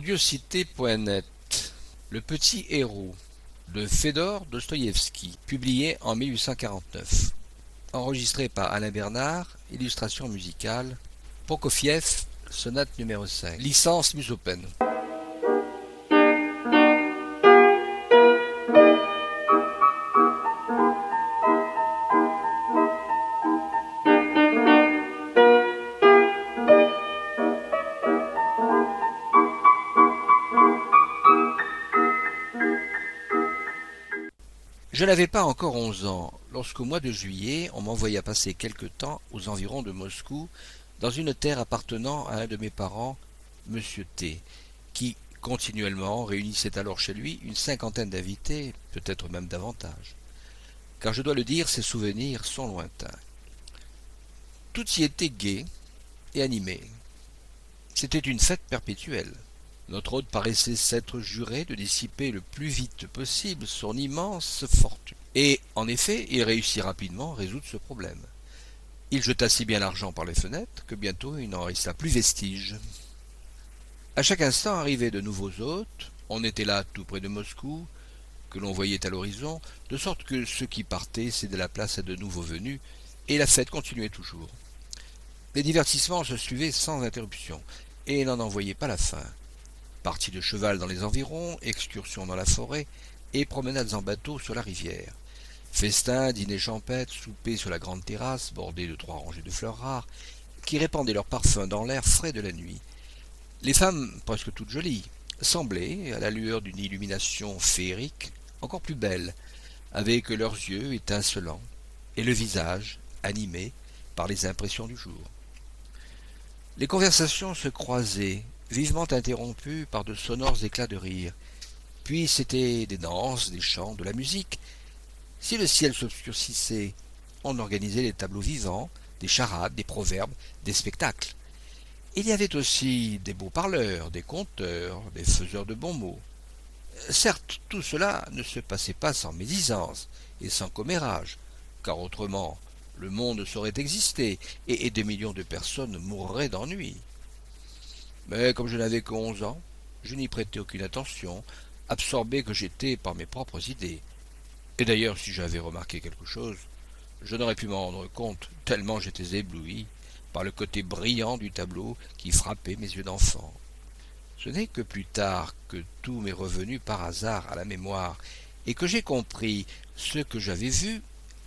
Curiosité.net. Le petit héros de Fédor Dostoïevski, publié en 1849. Enregistré par Alain Bernard, illustration musicale. Prokofiev, sonate numéro 5. Licence Musopen. Je n'avais pas encore 11 ans, lorsqu'au mois de juillet, on m'envoya passer quelque temps aux environs de Moscou, dans une terre appartenant à un de mes parents, M. T., qui, continuellement, réunissait alors chez lui une cinquantaine d'invités, peut-être même davantage. Car je dois le dire, ses souvenirs sont lointains. Tout y était gai et animé. C'était une fête perpétuelle. Notre hôte paraissait s'être juré de dissiper le plus vite possible son immense fortune. Et, en effet, il réussit rapidement à résoudre ce problème. Il jeta si bien l'argent par les fenêtres que bientôt il n'en resta plus vestige. À chaque instant arrivaient de nouveaux hôtes, on était là tout près de Moscou, que l'on voyait à l'horizon, de sorte que ceux qui partaient cédaient la place à de nouveaux venus, et la fête continuait toujours. Les divertissements se suivaient sans interruption, et l'on n'en voyait pas la fin. Parties de cheval dans les environs, excursions dans la forêt et promenades en bateau sur la rivière. Festins, dîners champêtres, soupers sur la grande terrasse bordée de 3 rangées de fleurs rares qui répandaient leur parfum dans l'air frais de la nuit. Les femmes, presque toutes jolies, semblaient, à la lueur d'une illumination féerique, encore plus belles, avec leurs yeux étincelants et le visage animé par les impressions du jour. Les conversations se croisaient, vivement interrompues par de sonores éclats de rire. Puis c'étaient des danses, des chants, de la musique. Si le ciel s'obscurcissait, on organisait des tableaux vivants, des charades, des proverbes, des spectacles. Il y avait aussi des beaux parleurs, des conteurs, des faiseurs de bons mots. Certes, tout cela ne se passait pas sans médisance et sans commérage, car autrement le monde saurait exister et des millions de personnes mourraient d'ennui. Mais comme je n'avais que 11 ans, je n'y prêtais aucune attention, absorbé que j'étais par mes propres idées. Et d'ailleurs, si j'avais remarqué quelque chose, je n'aurais pu m'en rendre compte, tellement j'étais ébloui par le côté brillant du tableau qui frappait mes yeux d'enfant. Ce n'est que plus tard que tout m'est revenu par hasard à la mémoire, et que j'ai compris ce que j'avais vu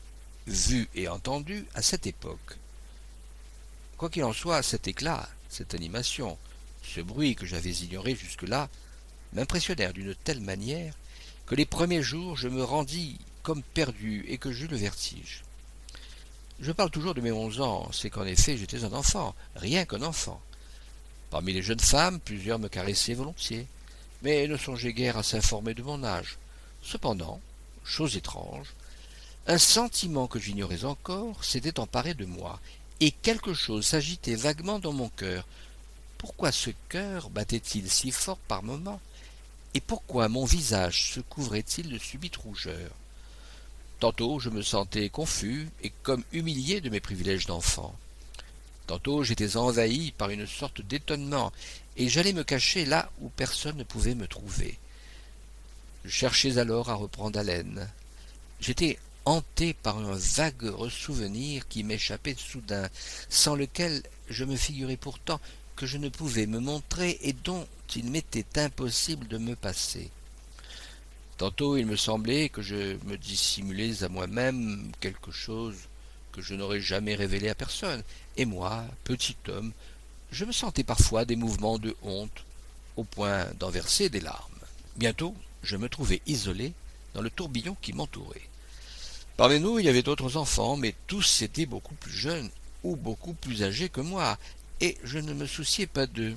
et entendu à cette époque. Quoi qu'il en soit, cet éclat, cette animation, ce bruit que j'avais ignoré jusque-là, m'impressionnèrent d'une telle manière que les premiers jours je me rendis comme perdu et que j'eus le vertige. Je parle toujours de mes 11 ans, c'est qu'en effet j'étais un enfant, rien qu'un enfant. Parmi les jeunes femmes, plusieurs me caressaient volontiers, mais ne songeaient guère à s'informer de mon âge. Cependant, chose étrange, un sentiment que j'ignorais encore s'était emparé de moi, et quelque chose s'agitait vaguement dans mon cœur. Pourquoi ce cœur battait-il si fort par moments, et pourquoi mon visage se couvrait-il de subite rougeur? Tantôt je me sentais confus et comme humilié de mes privilèges d'enfant. Tantôt j'étais envahi par une sorte d'étonnement, et j'allais me cacher là où personne ne pouvait me trouver. Je cherchais alors à reprendre haleine. J'étais hanté par un vague ressouvenir qui m'échappait soudain, sans lequel je me figurais pourtant que je ne pouvais me montrer et dont il m'était impossible de me passer. Tantôt il me semblait que je me dissimulais à moi-même quelque chose que je n'aurais jamais révélé à personne, et moi, petit homme, je me sentais parfois des mouvements de honte, au point d'en verser des larmes. Bientôt, je me trouvais isolé dans le tourbillon qui m'entourait. Parmi nous, il y avait d'autres enfants, mais tous étaient beaucoup plus jeunes ou beaucoup plus âgés que moi, et je ne me souciais pas d'eux.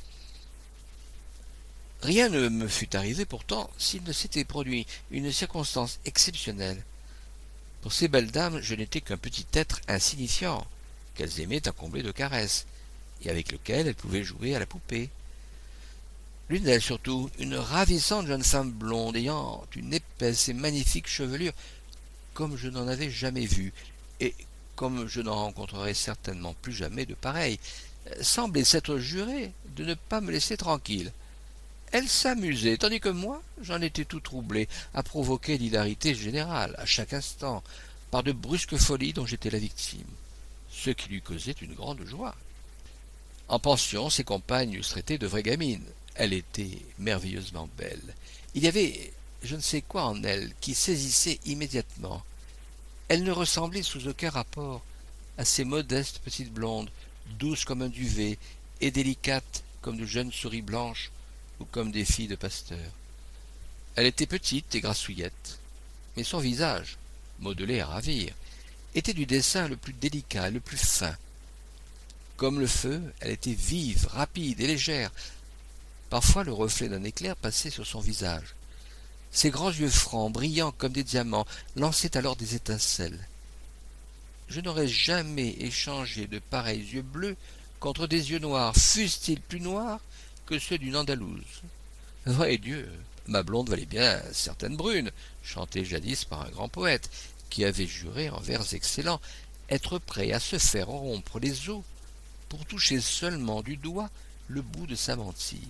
Rien ne me fût arrivé pourtant s'il ne s'était produit une circonstance exceptionnelle. Pour ces belles dames, je n'étais qu'un petit être insignifiant, qu'elles aimaient à combler de caresses, et avec lequel elles pouvaient jouer à la poupée. L'une d'elles surtout, une ravissante jeune femme blonde, ayant une épaisse et magnifique chevelure, comme je n'en avais jamais vu, et comme je n'en rencontrerai certainement plus jamais de pareille, semblait s'être jurée de ne pas me laisser tranquille. Elle s'amusait, tandis que moi, j'en étais tout troublé, à provoquer l'hilarité générale, à chaque instant, par de brusques folies dont j'étais la victime, ce qui lui causait une grande joie. En pension, ses compagnes eussent traité de vraies gamines. Elle était merveilleusement belle. Il y avait je ne sais quoi en elle qui saisissait immédiatement. Elle ne ressemblait sous aucun rapport à ces modestes petites blondes, douces comme un duvet et délicates comme de jeunes souris blanches ou comme des filles de pasteur. Elle était petite et grassouillette, mais son visage, modelé à ravir, était du dessin le plus délicat et le plus fin. Comme le feu, elle était vive, rapide et légère. Parfois le reflet d'un éclair passait sur son visage. Ses grands yeux francs, brillants comme des diamants, lançaient alors des étincelles. Je n'aurais jamais échangé de pareils yeux bleus contre des yeux noirs, fussent-ils plus noirs que ceux d'une Andalouse. Vrai Dieu, ma blonde valait bien certaines brunes, chantées jadis par un grand poète, qui avait juré en vers excellents être prêt à se faire rompre les os pour toucher seulement du doigt le bout de sa mantille.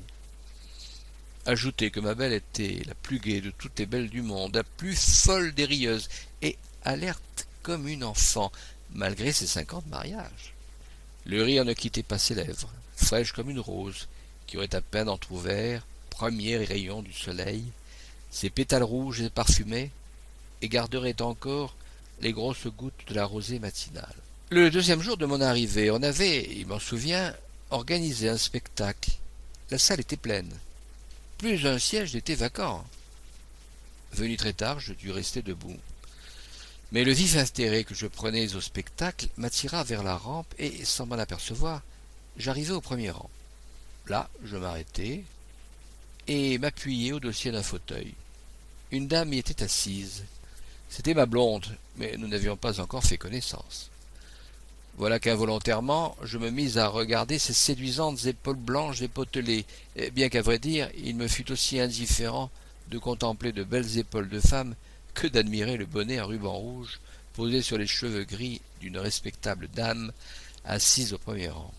Ajoutez que ma belle était la plus gaie de toutes les belles du monde, la plus folle des rieuses, et alerte comme une enfant, malgré ses 50 mariages. Le rire ne quittait pas ses lèvres, fraîche comme une rose, qui aurait à peine entr'ouvert, premier rayon du soleil, ses pétales rouges et parfumés, et garderait encore les grosses gouttes de la rosée matinale. Le deuxième jour de mon arrivée, on avait, il m'en souvient, organisé un spectacle. La salle était pleine. Plus un siège n'était vacant. Venu très tard, je dus rester debout. Mais le vif intérêt que je prenais au spectacle m'attira vers la rampe et, sans m'en apercevoir, j'arrivai au premier rang. Là, je m'arrêtai et m'appuyai au dossier d'un fauteuil. Une dame y était assise. C'était ma blonde, mais nous n'avions pas encore fait connaissance. Voilà qu'involontairement, je me mis à regarder ces séduisantes épaules blanches et potelées, bien qu'à vrai dire, il me fût aussi indifférent de contempler de belles épaules de femme que d'admirer le bonnet à ruban rouge posé sur les cheveux gris d'une respectable dame assise au premier rang.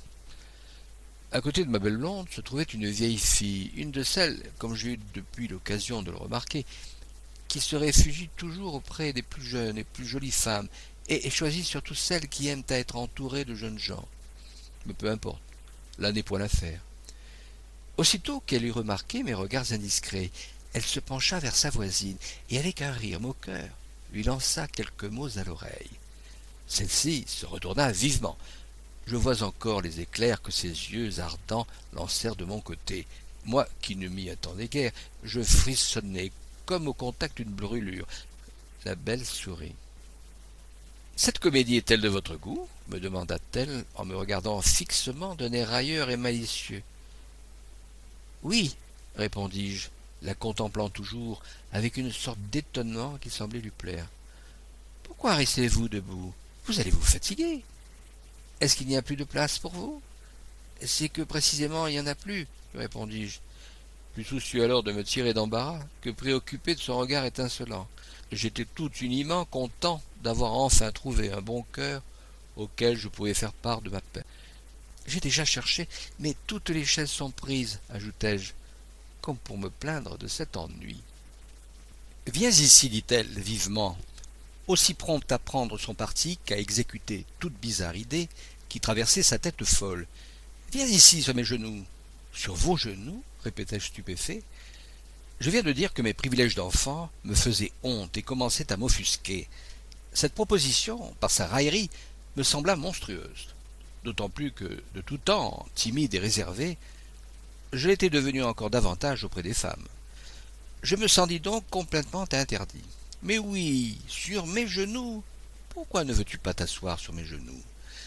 À côté de ma belle blonde se trouvait une vieille fille, une de celles, comme j'ai eu depuis l'occasion de le remarquer, qui se réfugie toujours auprès des plus jeunes et plus jolies femmes, et choisit surtout celles qui aiment à être entourées de jeunes gens. Mais peu importe, là n'est point l'affaire. Aussitôt qu'elle eut remarqué mes regards indiscrets, elle se pencha vers sa voisine, et avec un rire moqueur, lui lança quelques mots à l'oreille. Celle-ci se retourna vivement. Je vois encore les éclairs que ses yeux ardents lancèrent de mon côté. Moi, qui ne m'y attendais guère, je frissonnai comme au contact d'une brûlure. La belle sourit. « Cette comédie est-elle de votre goût ?» me demanda-t-elle en me regardant fixement d'un air railleur et malicieux. « Oui, répondis-je, la contemplant toujours avec une sorte d'étonnement qui semblait lui plaire. « Pourquoi restez-vous debout? Vous allez vous fatiguer. Est-ce qu'il n'y a plus de place pour vous? »« C'est que précisément il n'y en a plus, répondis-je, plus soucieux alors de me tirer d'embarras que préoccupé de son regard étincelant. J'étais tout uniment content d'avoir enfin trouvé un bon cœur auquel je pouvais faire part de ma peine. « J'ai déjà cherché, mais toutes les chaises sont prises, ajoutai-je, comme pour me plaindre de cet ennui. « Viens ici, dit-elle vivement, aussi prompte à prendre son parti qu'à exécuter toute bizarre idée qui traversait sa tête folle. « Viens ici sur mes genoux. »« Sur vos genoux ?» répétai-je stupéfait. Je viens de dire que mes privilèges d'enfant me faisaient honte et commençaient à m'offusquer. Cette proposition, par sa raillerie, me sembla monstrueuse, d'autant plus que, de tout temps, timide et réservé, je l'étais devenu encore davantage auprès des femmes. Je me sentis donc complètement interdit. « Mais oui, sur mes genoux. Pourquoi ne veux-tu pas t'asseoir sur mes genoux ?»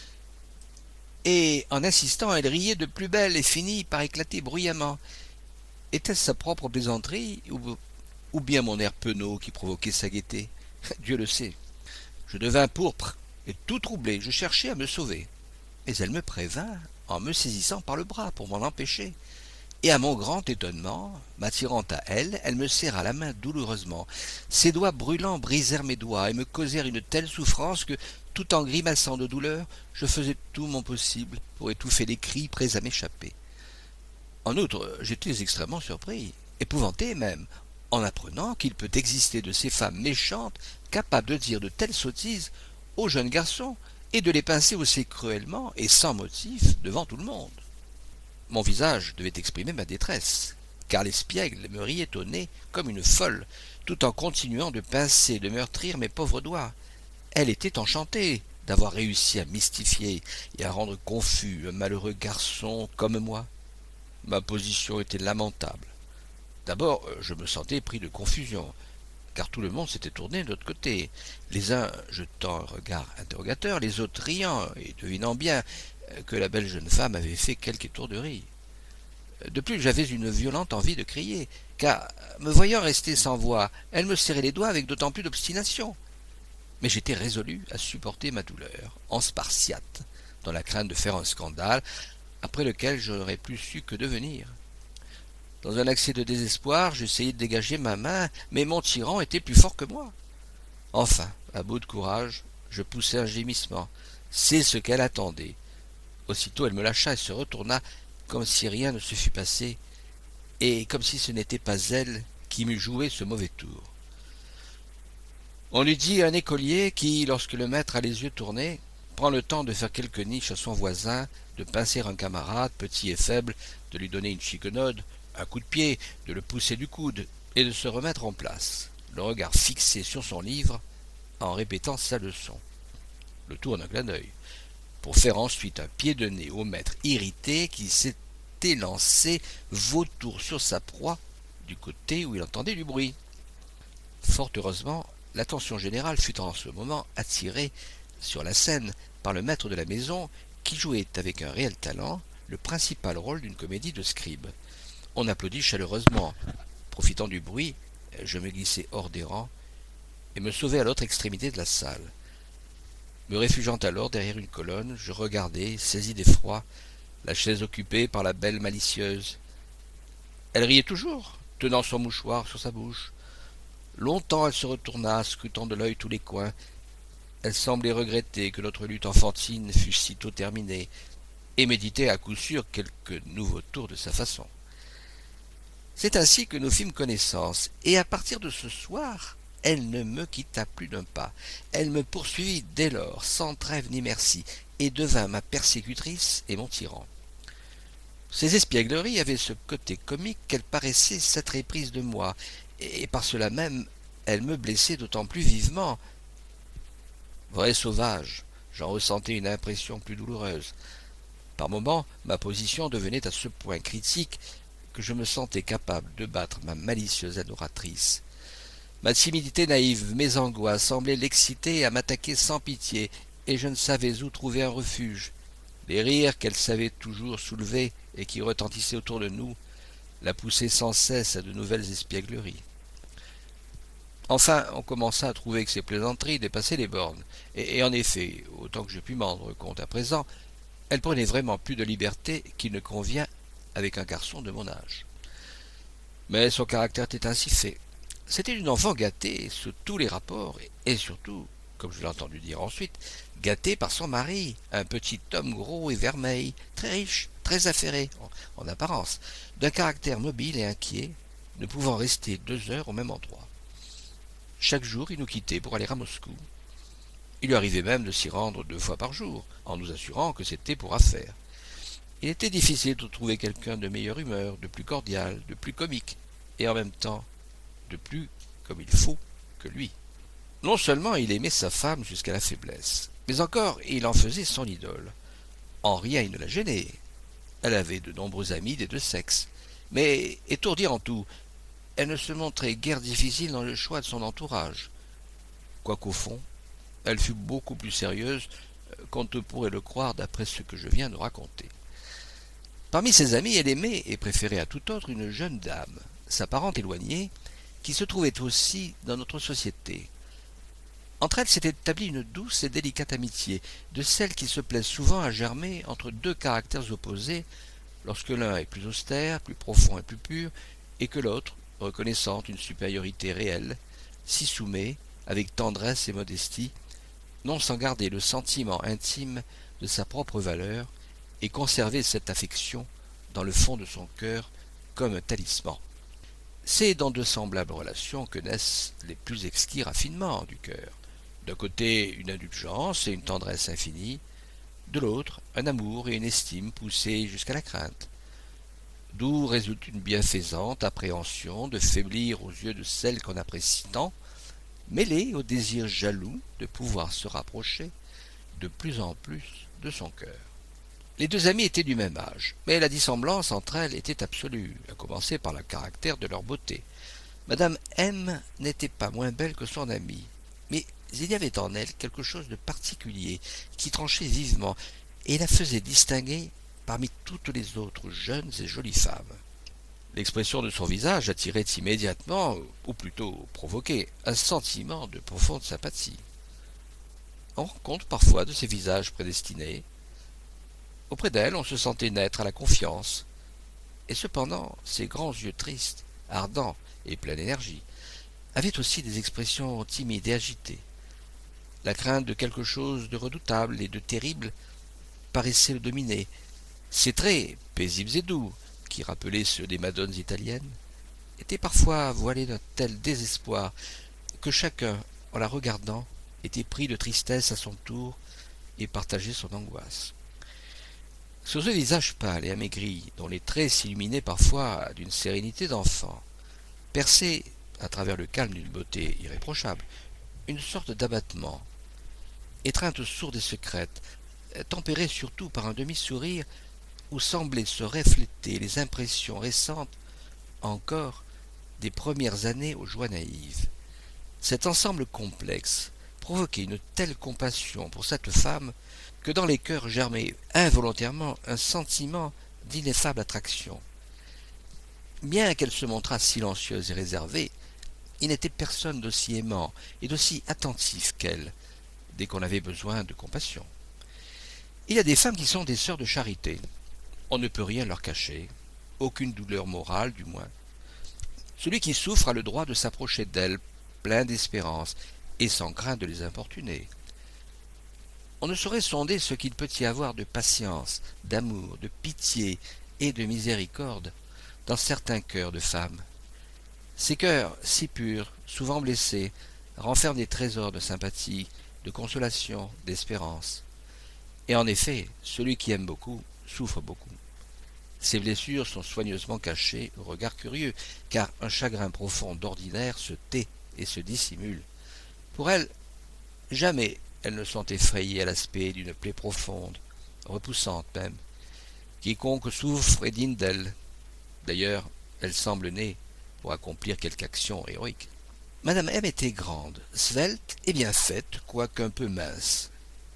Et en insistant, elle riait de plus belle et finit par éclater bruyamment. Était-ce sa propre plaisanterie ou bien mon air penaud qui provoquait sa gaieté? Dieu le sait. Je devins pourpre et tout troublé, je cherchai à me sauver. Mais elle me prévint en me saisissant par le bras pour m'en empêcher. Et à mon grand étonnement, m'attirant à elle, elle me serra la main douloureusement. Ses doigts brûlants brisèrent mes doigts et me causèrent une telle souffrance que, tout en grimaçant de douleur, je faisais tout mon possible pour étouffer les cris prêts à m'échapper. En outre, j'étais extrêmement surpris, épouvanté même, en apprenant qu'il peut exister de ces femmes méchantes capables de dire de telles sottises aux jeunes garçons et de les pincer aussi cruellement et sans motif devant tout le monde. Mon visage devait exprimer ma détresse, car l'espiègle me riait au nez comme une folle, tout en continuant de pincer et de meurtrir mes pauvres doigts. Elle était enchantée d'avoir réussi à mystifier et à rendre confus un malheureux garçon comme moi. Ma position était lamentable. D'abord, je me sentais pris de confusion, car tout le monde s'était tourné de l'autre côté, les uns jetant un regard interrogateur, les autres riant et devinant bien que la belle jeune femme avait fait quelque étourderie. De plus, j'avais une violente envie de crier, car, me voyant rester sans voix, elle me serrait les doigts avec d'autant plus d'obstination. Mais j'étais résolu à supporter ma douleur, en Spartiate, dans la crainte de faire un scandale, après lequel je n'aurais plus su que devenir. Dans un accès de désespoir, j'essayai de dégager ma main, mais mon tyran était plus fort que moi. Enfin, à bout de courage, je poussai un gémissement. C'est ce qu'elle attendait. Aussitôt elle me lâcha et se retourna comme si rien ne se fût passé, et comme si ce n'était pas elle qui m'eût joué ce mauvais tour. On eût dit un écolier qui, lorsque le maître a les yeux tournés, prend le temps de faire quelques niches à son voisin, de pincer un camarade, petit et faible, de lui donner une chiquenaude, un coup de pied, de le pousser du coude, et de se remettre en place, le regard fixé sur son livre, en répétant sa leçon, le tour d'un clin d'œil, pour faire ensuite un pied de nez au maître irrité qui s'était lancé vautour sur sa proie du côté où il entendait du bruit. Fort heureusement, l'attention générale fut en ce moment attirée sur la scène par le maître de la maison qui jouait avec un réel talent le principal rôle d'une comédie de scribe. On applaudit chaleureusement. Profitant du bruit, je me glissai hors des rangs et me sauvai à l'autre extrémité de la salle. Me réfugiant alors derrière une colonne, je regardai, saisi d'effroi, la chaise occupée par la belle malicieuse. Elle riait toujours, tenant son mouchoir sur sa bouche. Longtemps elle se retourna, scrutant de l'œil tous les coins. Elle semblait regretter que notre lutte enfantine fût sitôt terminée, et méditait à coup sûr quelque nouveau tour de sa façon. C'est ainsi que nous fîmes connaissance, et à partir de ce soir, elle ne me quitta plus d'un pas. Elle me poursuivit dès lors, sans trêve ni merci, et devint ma persécutrice et mon tyran. Ses espiègleries avaient ce côté comique qu'elle paraissait s'être éprise de moi, et par cela même, elle me blessait d'autant plus vivement. Vrai sauvage, j'en ressentais une impression plus douloureuse. Par moments, ma position devenait à ce point critique que je me sentais capable de battre ma malicieuse adoratrice. Ma timidité naïve, mes angoisses semblaient l'exciter à m'attaquer sans pitié, et je ne savais où trouver un refuge. Les rires qu'elle savait toujours soulever et qui retentissaient autour de nous la poussaient sans cesse à de nouvelles espiègleries. Enfin, on commença à trouver que ces plaisanteries dépassaient les bornes, et en effet, autant que je puis m'en rendre compte à présent, elle prenait vraiment plus de liberté qu'il ne convient avec un garçon de mon âge. Mais son caractère était ainsi fait. C'était une enfant gâtée sous tous les rapports, et surtout, comme je l'ai entendu dire ensuite, gâtée par son mari, un petit homme gros et vermeil, très riche, très affairé, en apparence, d'un caractère mobile et inquiet, ne pouvant rester 2 heures au même endroit. Chaque jour, il nous quittait pour aller à Moscou. Il lui arrivait même de s'y rendre 2 fois par jour, en nous assurant que c'était pour affaires. Il était difficile de trouver quelqu'un de meilleure humeur, de plus cordial, de plus comique, et en même temps de plus comme il faut que lui. Non seulement il aimait sa femme jusqu'à la faiblesse, mais encore il en faisait son idole. En rien il ne la gênait. Elle avait de nombreux amis des deux sexes, mais étourdie en tout, elle ne se montrait guère difficile dans le choix de son entourage. Quoiqu'au fond, elle fut beaucoup plus sérieuse qu'on ne pourrait le croire d'après ce que je viens de raconter. Parmi ses amis, elle aimait et préférait à tout autre une jeune dame, sa parente éloignée, qui se trouvait aussi dans notre société. Entre elles s'était établie une douce et délicate amitié, de celles qui se plaisent souvent à germer entre 2 caractères opposés, lorsque l'un est plus austère, plus profond et plus pur, et que l'autre, reconnaissant une supériorité réelle, s'y soumet avec tendresse et modestie, non sans garder le sentiment intime de sa propre valeur, et conserver cette affection dans le fond de son cœur comme un talisman. C'est dans de semblables relations que naissent les plus exquis raffinements du cœur. D'un côté, une indulgence et une tendresse infinie, de l'autre, un amour et une estime poussés jusqu'à la crainte. D'où résulte une bienfaisante appréhension de faiblir aux yeux de celle qu'on apprécie tant, mêlée au désir jaloux de pouvoir se rapprocher de plus en plus de son cœur. Les deux amies étaient du même âge, mais la dissemblance entre elles était absolue, à commencer par le caractère de leur beauté. Madame M n'était pas moins belle que son amie, mais il y avait en elle quelque chose de particulier qui tranchait vivement et la faisait distinguer parmi toutes les autres jeunes et jolies femmes. L'expression de son visage attirait immédiatement, ou plutôt provoquait, un sentiment de profonde sympathie. On rencontre parfois de ces visages prédestinés. Auprès d'elle, on se sentait naître à la confiance. Et cependant, ses grands yeux tristes, ardents et pleins d'énergie, avaient aussi des expressions timides et agitées. La crainte de quelque chose de redoutable et de terrible paraissait le dominer. Ses traits, paisibles et doux, qui rappelaient ceux des madones italiennes, étaient parfois voilés d'un tel désespoir que chacun, en la regardant, était pris de tristesse à son tour et partageait son angoisse. Sur ce visage pâle et amaigri, dont les traits s'illuminaient parfois d'une sérénité d'enfant, perçait, à travers le calme d'une beauté irréprochable, une sorte d'abattement, étreinte sourde et secrète, tempérée surtout par un demi-sourire où semblaient se refléter les impressions récentes encore des premières années aux joies naïves. Cet ensemble complexe provoquait une telle compassion pour cette femme que dans les cœurs germait involontairement un sentiment d'ineffable attraction. Bien qu'elle se montrât silencieuse et réservée, il n'était personne d'aussi aimant et d'aussi attentif qu'elle, dès qu'on avait besoin de compassion. Il y a des femmes qui sont des sœurs de charité. On ne peut rien leur cacher, aucune douleur morale du moins. Celui qui souffre a le droit de s'approcher d'elles, plein d'espérance, et sans crainte de les importuner. On ne saurait sonder ce qu'il peut y avoir de patience, d'amour, de pitié et de miséricorde dans certains cœurs de femmes. Ces cœurs, si purs, souvent blessés, renferment des trésors de sympathie, de consolation, d'espérance. Et en effet, celui qui aime beaucoup souffre beaucoup. Ces blessures sont soigneusement cachées au regard curieux, car un chagrin profond d'ordinaire se tait et se dissimule. Pour elles, jamais elles ne sont effrayées à l'aspect d'une plaie profonde, repoussante même. Quiconque souffre est digne d'elle. D'ailleurs, elle semble née pour accomplir quelque action héroïque. Madame M était grande, svelte et bien faite, quoique un peu mince.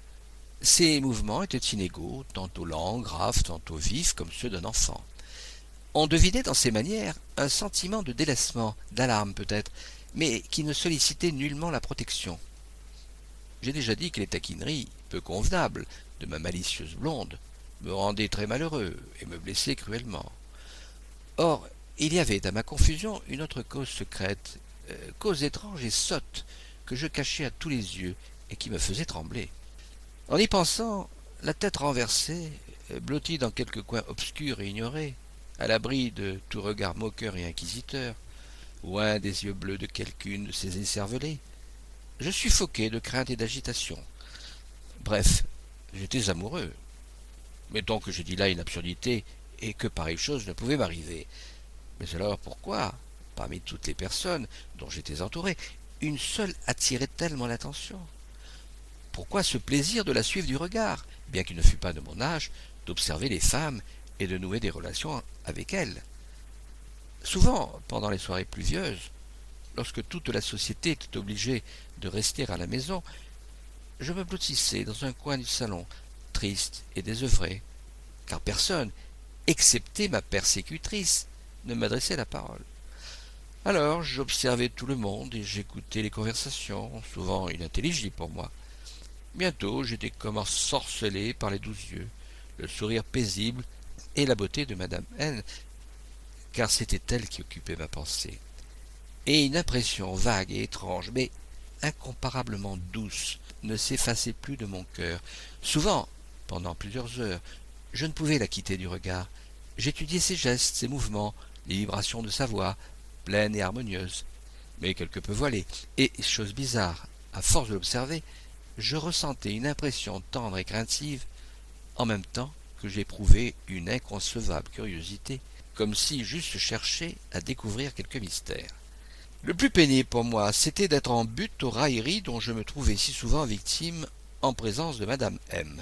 Ses mouvements étaient inégaux, tantôt lents, graves, tantôt vifs, comme ceux d'un enfant. On devinait dans ses manières un sentiment de délaissement, d'alarme peut-être, mais qui ne sollicitait nullement la protection. J'ai déjà dit que les taquineries, peu convenables, de ma malicieuse blonde, me rendaient très malheureux et me blessaient cruellement. Or, il y avait à ma confusion une autre cause secrète, cause étrange et sotte, que je cachais à tous les yeux et qui me faisait trembler. En y pensant, la tête renversée, blottie dans quelque coin obscur et ignoré, à l'abri de tout regard moqueur et inquisiteur, loin des yeux bleus de quelqu'une de ces écervelées, je suffoquais de crainte et d'agitation. Bref, j'étais amoureux. Mettons que je dis là une absurdité et que pareille chose ne pouvait m'arriver. Mais alors pourquoi, parmi toutes les personnes dont j'étais entouré, une seule attirait tellement l'attention? Pourquoi ce plaisir de la suivre du regard, bien qu'il ne fût pas de mon âge, d'observer les femmes et de nouer des relations avec elles? Souvent, pendant les soirées pluvieuses, lorsque toute la société était obligée de rester à la maison, je me blottissais dans un coin du salon, triste et désœuvré, car personne, excepté ma persécutrice, ne m'adressait la parole. Alors j'observais tout le monde et j'écoutais les conversations, souvent inintelligibles pour moi. Bientôt j'étais comme ensorcelé par les doux yeux, le sourire paisible et la beauté de Madame N, car c'était elle qui occupait ma pensée. Et une impression vague et étrange, mais incomparablement douce, ne s'effaçait plus de mon cœur. Souvent, pendant plusieurs heures, je ne pouvais la quitter du regard, J'étudiais ses gestes, ses mouvements, les vibrations de sa voix, pleine et harmonieuse, mais quelque peu voilée, et, chose bizarre, à force de l'observer, je ressentais une impression tendre et craintive, en même temps que j'éprouvais une inconcevable curiosité, comme si j'eusse cherché à découvrir quelque mystère. Le plus pénible pour moi, c'était d'être en butte aux railleries dont je me trouvais si souvent victime en présence de madame M.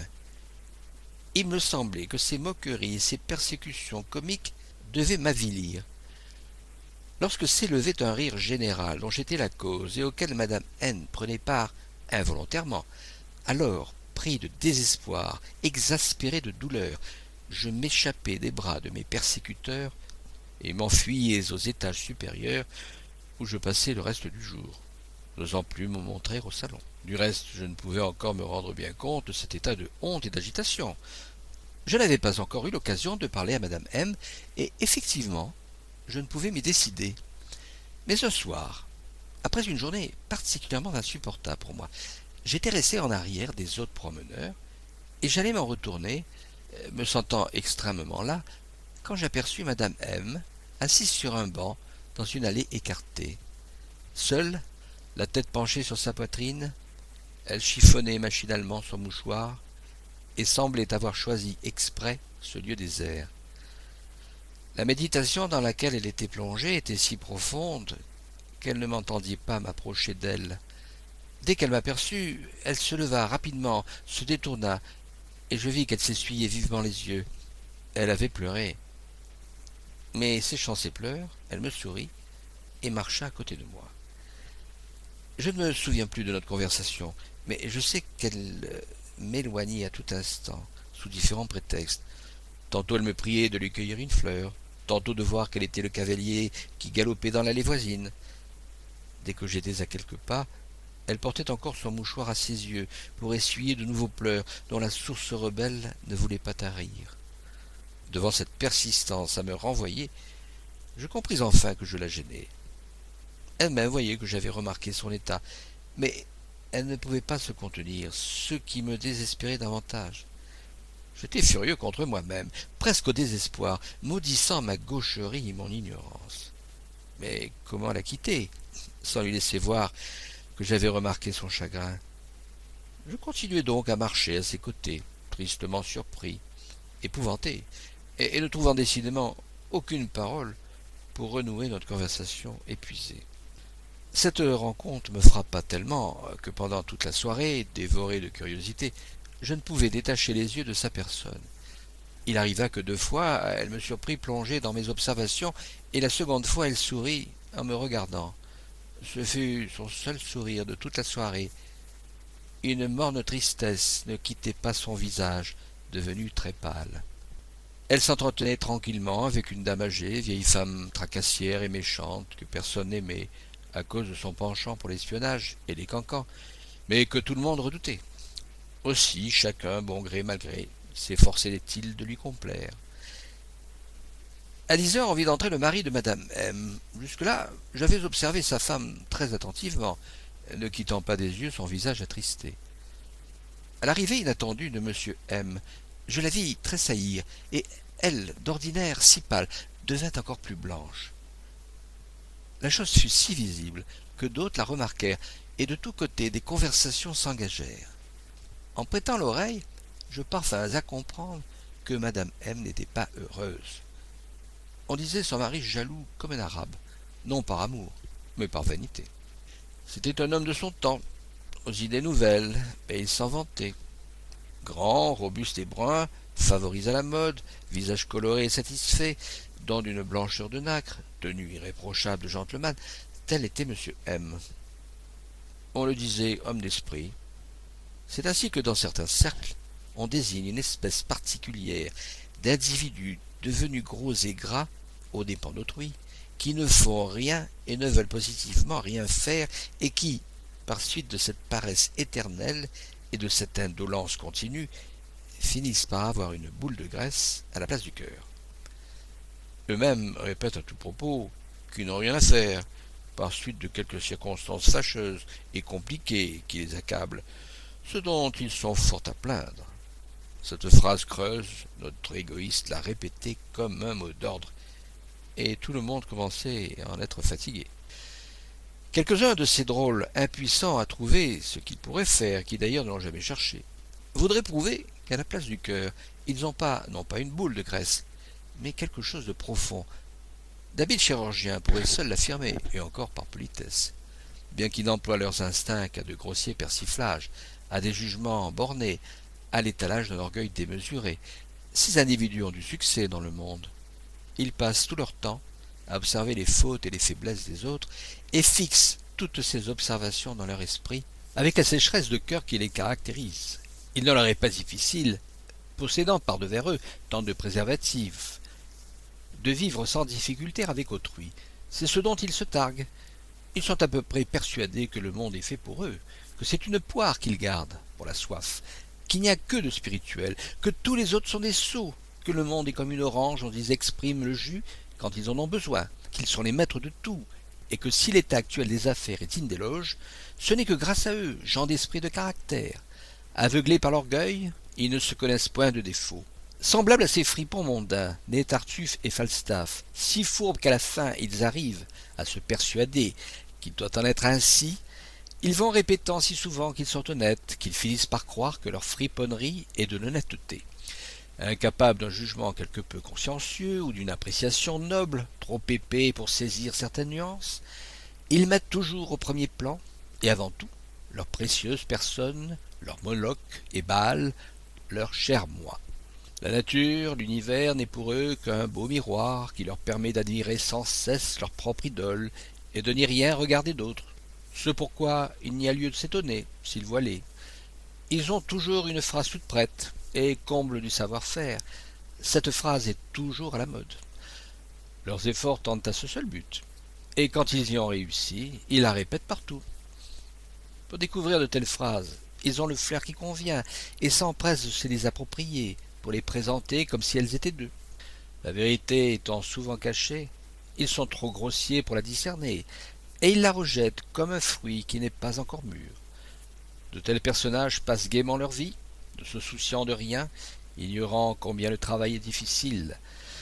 Il me semblait que ces moqueries et ces persécutions comiques devaient m'avilir. Lorsque s'élevait un rire général dont j'étais la cause et auquel madame N prenait part involontairement, alors, pris de désespoir, exaspéré de douleur, je m'échappais des bras de mes persécuteurs et m'enfuyais aux étages supérieurs où je passais le reste du jour, n'osant plus me montrer au salon. Du reste, je ne pouvais encore me rendre bien compte de cet état de honte et d'agitation. Je n'avais pas encore eu l'occasion de parler à madame M, et effectivement, je ne pouvais m'y décider. Mais un soir, après une journée particulièrement insupportable pour moi, j'étais resté en arrière des autres promeneurs, et j'allais m'en retourner, me sentant extrêmement las, quand j'aperçus madame M, assise sur un banc dans une allée écartée. Seule, la tête penchée sur sa poitrine, elle chiffonnait machinalement son mouchoir et semblait avoir choisi exprès ce lieu désert. La méditation dans laquelle elle était plongée était si profonde qu'elle ne m'entendit pas m'approcher d'elle. Dès qu'elle m'aperçut, elle se leva rapidement, se détourna, et je vis qu'elle s'essuyait vivement les yeux. Elle avait pleuré. Mais séchant ses pleurs, elle me sourit et marcha à côté de moi. Je ne me souviens plus de notre conversation, mais je sais qu'elle m'éloignait à tout instant, sous différents prétextes. Tantôt elle me priait de lui cueillir une fleur, tantôt de voir quel était le cavalier qui galopait dans l'allée voisine. Dès que j'étais à quelques pas, elle portait encore son mouchoir à ses yeux pour essuyer de nouveaux pleurs dont la source rebelle ne voulait pas tarir. Devant cette persistance à me renvoyer, je compris enfin que je la gênais. Elle-même voyait que j'avais remarqué son état, mais elle ne pouvait pas se contenir, ce qui me désespérait davantage. J'étais furieux contre moi-même, presque au désespoir, maudissant ma gaucherie et mon ignorance. Mais comment la quitter, sans lui laisser voir que j'avais remarqué son chagrin? Je continuai donc à marcher à ses côtés, tristement surpris, épouvanté, et ne trouvant décidément aucune parole pour renouer notre conversation épuisée. Cette rencontre me frappa tellement que pendant toute la soirée, dévoré de curiosité, je ne pouvais détacher les yeux de sa personne. Il arriva que 2 fois, elle me surprit plongé dans mes observations, et la seconde fois, elle sourit en me regardant. Ce fut son seul sourire de toute la soirée. Une morne tristesse ne quittait pas son visage, devenu très pâle. Elle s'entretenait tranquillement avec une dame âgée, vieille femme tracassière et méchante, que personne n'aimait, à cause de son penchant pour l'espionnage et les cancans, mais que tout le monde redoutait. Aussi, chacun, bon gré mal gré, s'efforçait-il de lui complaire. À 10 heures, on vit entrer le mari de madame M. Jusque-là, j'avais observé sa femme très attentivement, ne quittant pas des yeux son visage attristé. À l'arrivée inattendue de monsieur M., je la vis tressaillir, et elle, d'ordinaire si pâle, devint encore plus blanche. La chose fut si visible que d'autres la remarquèrent, et de tous côtés des conversations s'engagèrent. En prêtant l'oreille, je parvins à comprendre que madame M n'était pas heureuse. On disait son mari jaloux comme un arabe, non par amour, mais par vanité. C'était un homme de son temps, aux idées nouvelles, et il s'en vantait. Grand, robuste et brun, favorisé à la mode, visage coloré et satisfait, dents d'une blancheur de nacre, tenue irréprochable de gentleman, tel était M. M. On le disait homme d'esprit. C'est ainsi que dans certains cercles, on désigne une espèce particulière d'individus devenus gros et gras aux dépens d'autrui, qui ne font rien et ne veulent positivement rien faire, et qui, par suite de cette paresse éternelle et de cette indolence continue, finissent par avoir une boule de graisse à la place du cœur. Eux-mêmes répètent à tout propos qu'ils n'ont rien à faire, par suite de quelques circonstances fâcheuses et compliquées qui les accablent, ce dont ils sont fort à plaindre. Cette phrase creuse, notre égoïste l'a répétée comme un mot d'ordre, et tout le monde commençait à en être fatigué. Quelques-uns de ces drôles, impuissants à trouver ce qu'ils pourraient faire, qui d'ailleurs ne l'ont jamais cherché, voudraient prouver qu'à la place du cœur, ils n'ont pas, non pas une boule de graisse, mais quelque chose de profond. D'habiles chirurgiens pourraient seuls l'affirmer, et encore par politesse. Bien qu'ils n'emploient leurs instincts qu'à de grossiers persiflages, à des jugements bornés, à l'étalage d'un orgueil démesuré, ces individus ont du succès dans le monde. Ils passent tout leur temps à observer les fautes et les faiblesses des autres et fixent toutes ces observations dans leur esprit avec la sécheresse de cœur qui les caractérise. Il ne leur est pas difficile, possédant par-devers eux tant de préservatifs, de vivre sans difficulté avec autrui. C'est ce dont ils se targuent. Ils sont à peu près persuadés que le monde est fait pour eux, que c'est une poire qu'ils gardent pour la soif, qu'il n'y a que de spirituel, que tous les autres sont des sots, que le monde est comme une orange dont ils expriment le jus quand ils en ont besoin, qu'ils sont les maîtres de tout, et que si l'état actuel des affaires est digne d'éloge, ce n'est que grâce à eux, gens d'esprit de caractère. Aveuglés par l'orgueil, ils ne se connaissent point de défauts. Semblables à ces fripons mondains, nés Tartuffe et Falstaff, si fourbes qu'à la fin ils arrivent à se persuader qu'il doit en être ainsi, ils vont répétant si souvent qu'ils sont honnêtes, qu'ils finissent par croire que leur friponnerie est de l'honnêteté. Incapables d'un jugement quelque peu consciencieux ou d'une appréciation noble, trop épais pour saisir certaines nuances, ils mettent toujours au premier plan, et avant tout, leur précieuse personne, leur Moloch et Baal, leur cher moi. La nature, l'univers n'est pour eux qu'un beau miroir qui leur permet d'admirer sans cesse leur propre idole et de n'y rien regarder d'autre. Ce pourquoi il n'y a lieu de s'étonner s'ils voient les. Ils ont toujours une phrase toute prête, et comble du savoir-faire, cette phrase est toujours à la mode. Leurs efforts tendent à ce seul but, et quand ils y ont réussi, ils la répètent partout. Pour découvrir de telles phrases, ils ont le flair qui convient, et s'empressent de se les approprier, pour les présenter comme si elles étaient d'eux. La vérité étant souvent cachée, ils sont trop grossiers pour la discerner, et ils la rejettent comme un fruit qui n'est pas encore mûr. De tels personnages passent gaiement leur vie, ne se souciant de rien, ignorant combien le travail est difficile.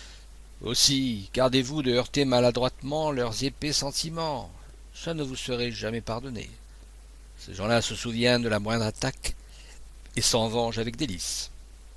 Aussi, gardez-vous de heurter maladroitement leurs épais sentiments, ça ne vous serait jamais pardonné. Ces gens-là se souviennent de la moindre attaque et s'en vengent avec délice.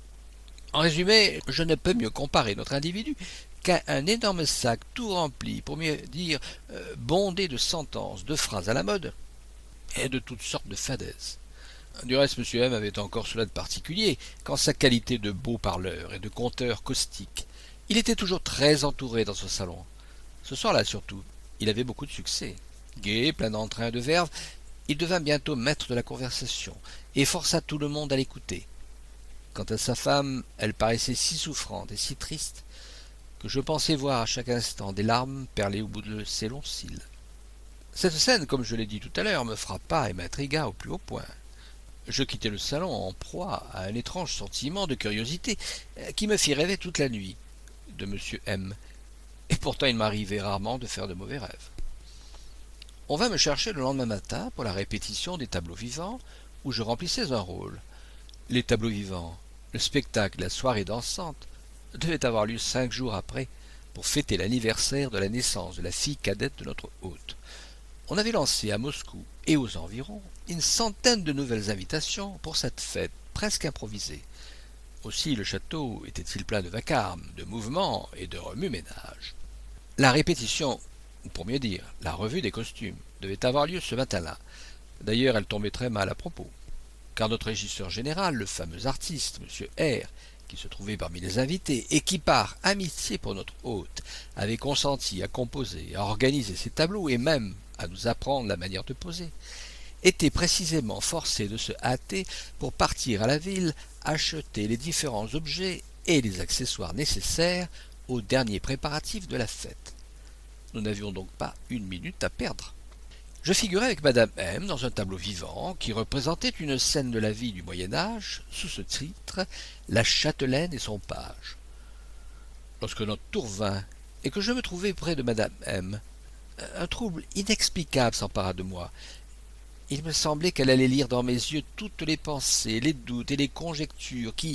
En résumé, je ne peux mieux comparer notre individu qu'à un énorme sac tout rempli, pour mieux dire bondé de sentences, de phrases à la mode et de toutes sortes de fadaises. Du reste, M. M avait encore cela de particulier qu'en sa qualité de beau parleur et de conteur caustique, il était toujours très entouré dans ce salon. Ce soir-là surtout, il avait beaucoup de succès. Gai, plein d'entrain et de verve, il devint bientôt maître de la conversation et força tout le monde à l'écouter. Quant à sa femme, elle paraissait si souffrante et si triste que je pensais voir à chaque instant des larmes perler au bout de ses longs cils. Cette scène, comme je l'ai dit tout à l'heure, me frappa et m'intrigua au plus haut point. Je quittai le salon en proie à un étrange sentiment de curiosité qui me fit rêver toute la nuit de M. M. Et pourtant il m'arrivait rarement de faire de mauvais rêves. On vint me chercher le lendemain matin pour la répétition des tableaux vivants où je remplissais un rôle. Les tableaux vivants, le spectacle, la soirée dansante devaient avoir lieu 5 jours après pour fêter l'anniversaire de la naissance de la fille cadette de notre hôte. On avait lancé à Moscou et aux environs une centaine de nouvelles invitations pour cette fête presque improvisée. Aussi le château était-il plein de vacarme, de mouvements et de remue-ménage. La répétition, ou pour mieux dire, la revue des costumes, devait avoir lieu ce matin-là. D'ailleurs, elle tombait très mal à propos, car notre régisseur général, le fameux artiste, M. R., qui se trouvait parmi les invités et qui, par amitié pour notre hôte, avait consenti à composer, à organiser ses tableaux et même à nous apprendre la manière de poser, était précisément forcé de se hâter pour partir à la ville acheter les différents objets et les accessoires nécessaires aux derniers préparatifs de la fête. Nous n'avions donc pas une minute à perdre. Je figurais avec Madame M dans un tableau vivant qui représentait une scène de la vie du Moyen-Âge sous ce titre « La châtelaine et son page ». Lorsque notre tour vint et que je me trouvai près de Madame M, un trouble inexplicable s'empara de moi. Il me semblait qu'elle allait lire dans mes yeux toutes les pensées, les doutes et les conjectures qui,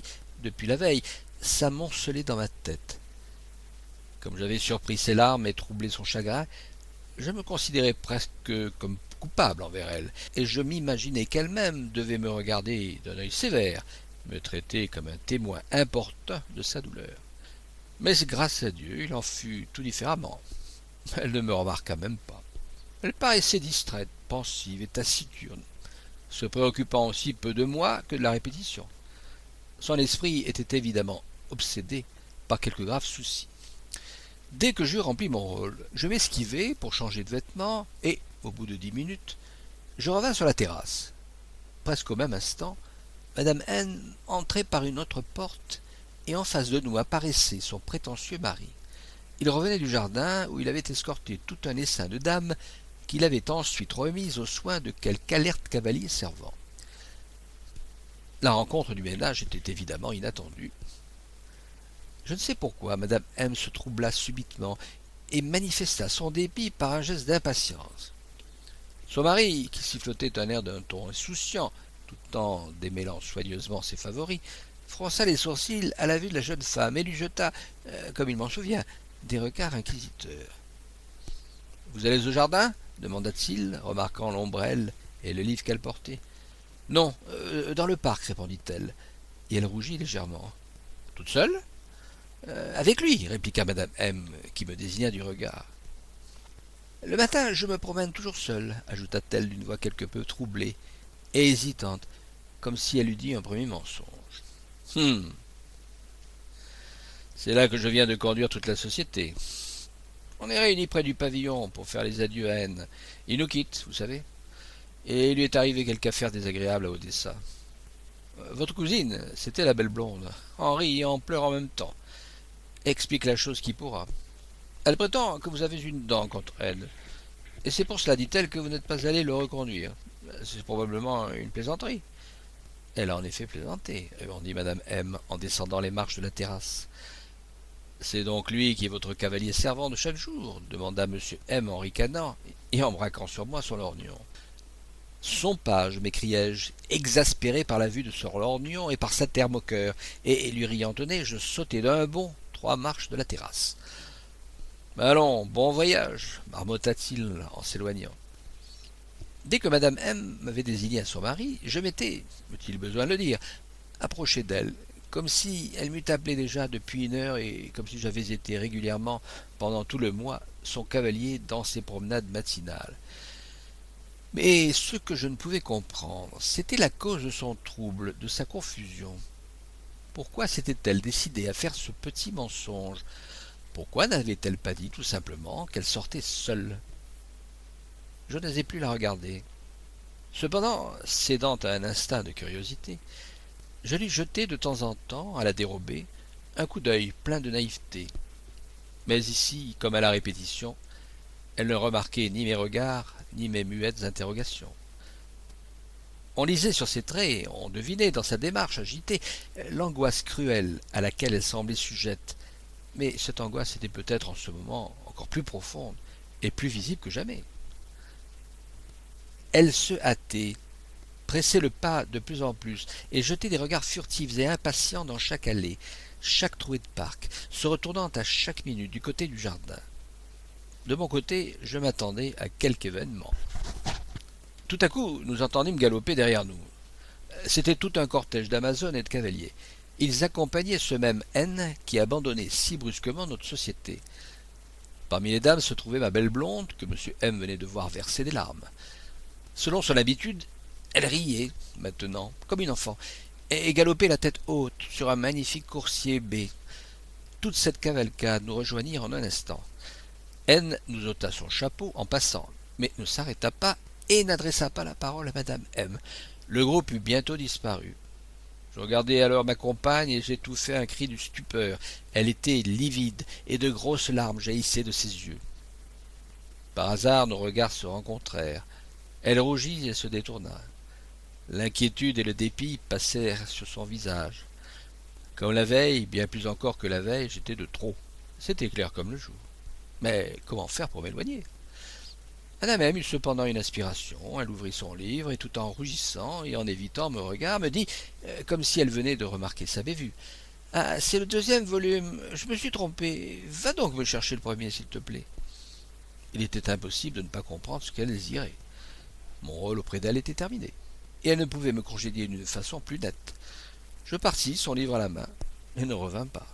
depuis la veille, s'amoncelait dans ma tête. Comme j'avais surpris ses larmes et troublé son chagrin, je me considérais presque comme coupable envers elle, et je m'imaginais qu'elle-même devait me regarder d'un œil sévère, me traiter comme un témoin important de sa douleur. Mais grâce à Dieu, il en fut tout différemment. Elle ne me remarqua même pas. Elle paraissait distraite, pensive et taciturne, se préoccupant aussi peu de moi que de la répétition. Son esprit était évidemment obsédé par quelque grave souci. Dès que j'eus rempli mon rôle, je m'esquivai pour changer de vêtements et, au bout de 10 minutes, je revins sur la terrasse. Presque au même instant, Madame N entrait par une autre porte et en face de nous apparaissait son prétentieux mari. Il revenait du jardin où il avait escorté tout un essaim de dames qu'il avait ensuite remises aux soins de quelque alerte cavalier servant. La rencontre du ménage était évidemment inattendue. Je ne sais pourquoi Madame M se troubla subitement et manifesta son dépit par un geste d'impatience. Son mari, qui sifflotait un air d'un ton insouciant, tout en démêlant soigneusement ses favoris, fronça les sourcils à la vue de la jeune femme et lui jeta, comme il m'en souvient, des regards inquisiteurs. « Vous allez au jardin » demanda-t-il, remarquant l'ombrelle et le livre qu'elle portait. « Non, dans le parc, répondit-elle, et elle rougit légèrement. « Toute seule ?»« Avec lui, répliqua Madame M, qui me désigna du regard. « Le matin, je me promène toujours seule, ajouta-t-elle d'une voix quelque peu troublée et hésitante, comme si elle eût dit un premier mensonge. C'est là que je viens de conduire toute la société. On est réunis près du pavillon pour faire les adieux à N. Il nous quitte, vous savez. Et il lui est arrivé quelque affaire désagréable à Odessa. Votre cousine, c'était la belle blonde, en rit et en pleure en même temps. Explique la chose qui pourra. Elle prétend que vous avez une dent contre elle. Et c'est pour cela, dit-elle, que vous n'êtes pas allé le reconduire. C'est probablement une plaisanterie. Elle a en effet plaisanté, répondit Madame M en descendant les marches de la terrasse. C'est donc lui qui est votre cavalier servant de chaque jour demanda Monsieur M en ricanant et en braquant sur moi son lorgnon. Son page, m'écriai-je, exaspéré par la vue de son lorgnon et par sa terre moqueur, et lui riant au nez, je sautai d'un bond 3 marches de la terrasse. Allons, bon voyage, marmotta-t-il en s'éloignant. Dès que Madame M m'avait désigné à son mari, je m'étais, est-il besoin de le dire, approché d'elle, comme si elle m'eût appelé déjà depuis 1 heure et comme si j'avais été régulièrement, pendant tout le mois, son cavalier dans ses promenades matinales. Mais ce que je ne pouvais comprendre, c'était la cause de son trouble, de sa confusion. Pourquoi s'était-elle décidée à faire ce petit mensonge? Pourquoi n'avait-elle pas dit tout simplement qu'elle sortait seule? Je n'osais plus la regarder. Cependant, cédant à un instinct de curiosité, je lui jetai de temps en temps, à la dérobée, un coup d'œil plein de naïveté. Mais ici, comme à la répétition, elle ne remarquait ni mes regards, ni mes muettes interrogations. On lisait sur ses traits, on devinait dans sa démarche agitée l'angoisse cruelle à laquelle elle semblait sujette, mais cette angoisse était peut-être en ce moment encore plus profonde et plus visible que jamais. Elle se hâtait, pressait le pas de plus en plus, et jetait des regards furtifs et impatients dans chaque allée, chaque trouée de parc, se retournant à chaque minute du côté du jardin. De mon côté, je m'attendais à quelque événement. Tout à coup, nous entendîmes galoper derrière nous. C'était tout un cortège d'Amazones et de cavaliers. Ils accompagnaient ce même N qui abandonnait si brusquement notre société. Parmi les dames se trouvait ma belle blonde, que M. M venait de voir verser des larmes. Selon son habitude, elle riait, maintenant, comme une enfant, et galopait la tête haute sur un magnifique coursier bai. Toute cette cavalcade nous rejoignit en un instant. N nous ôta son chapeau en passant, mais ne s'arrêta pas et n'adressa pas la parole à Madame M. Le groupe eut bientôt disparu. Je regardai alors ma compagne et j'étouffai un cri de stupeur. Elle était livide et de grosses larmes jaillissaient de ses yeux. Par hasard, nos regards se rencontrèrent. Elle rougit et se détourna. L'inquiétude et le dépit passèrent sur son visage. Comme la veille, bien plus encore que la veille, j'étais de trop. C'était clair comme le jour. Mais comment faire pour m'éloigner? Madame M eut cependant une inspiration, elle ouvrit son livre, et tout en rougissant et en évitant mon regard, me dit, comme si elle venait de remarquer sa bévue. Ah, c'est le deuxième volume, je me suis trompé. Va donc me chercher le premier, s'il te plaît. Il était impossible de ne pas comprendre ce qu'elle désirait. Mon rôle auprès d'elle était terminé, et elle ne pouvait me congédier d'une façon plus nette. Je partis, son livre à la main, et ne revins pas.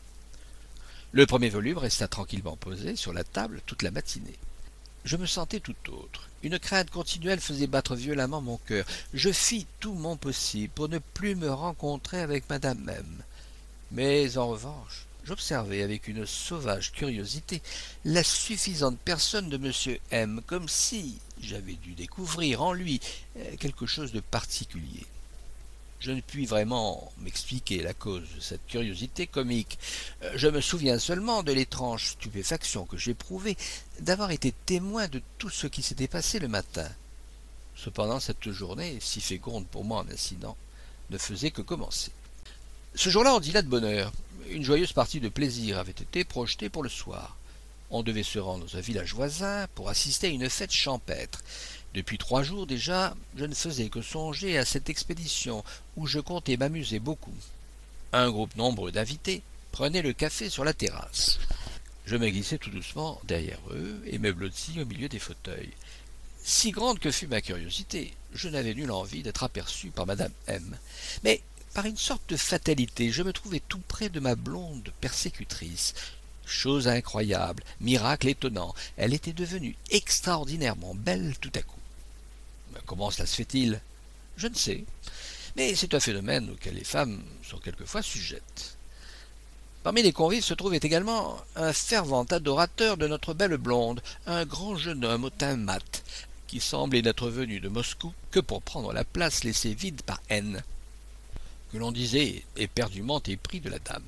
Le premier volume resta tranquillement posé sur la table toute la matinée. Je me sentais tout autre. Une crainte continuelle faisait battre violemment mon cœur. Je fis tout mon possible pour ne plus me rencontrer avec madame M. Mais en revanche, j'observais avec une sauvage curiosité la suffisante personne de monsieur M, comme si j'avais dû découvrir en lui quelque chose de particulier. Je ne puis vraiment m'expliquer la cause de cette curiosité comique. Je me souviens seulement de l'étrange stupéfaction que j'éprouvais d'avoir été témoin de tout ce qui s'était passé le matin. Cependant, cette journée, si féconde pour moi en incidents, ne faisait que commencer. Ce jour-là, on dîna de bonne heure. Une joyeuse partie de plaisir avait été projetée pour le soir. On devait se rendre dans un village voisin pour assister à une fête champêtre. Depuis 3 jours déjà, je ne faisais que songer à cette expédition où je comptais m'amuser beaucoup. Un groupe nombreux d'invités prenait le café sur la terrasse. Je me glissai tout doucement derrière eux et me blottis au milieu des fauteuils. Si grande que fût ma curiosité, je n'avais nulle envie d'être aperçu par madame M. Mais par une sorte de fatalité, je me trouvais tout près de ma blonde persécutrice. Chose incroyable, miracle étonnant, elle était devenue extraordinairement belle tout à coup. Comment cela se fait-il? Je ne sais, mais c'est un phénomène auquel les femmes sont quelquefois sujettes. Parmi les convives se trouvait également un fervent adorateur de notre belle blonde, un grand jeune homme au teint mat, qui semblait n'être venu de Moscou que pour prendre la place laissée vide par N, que l'on disait éperdument épris de la dame.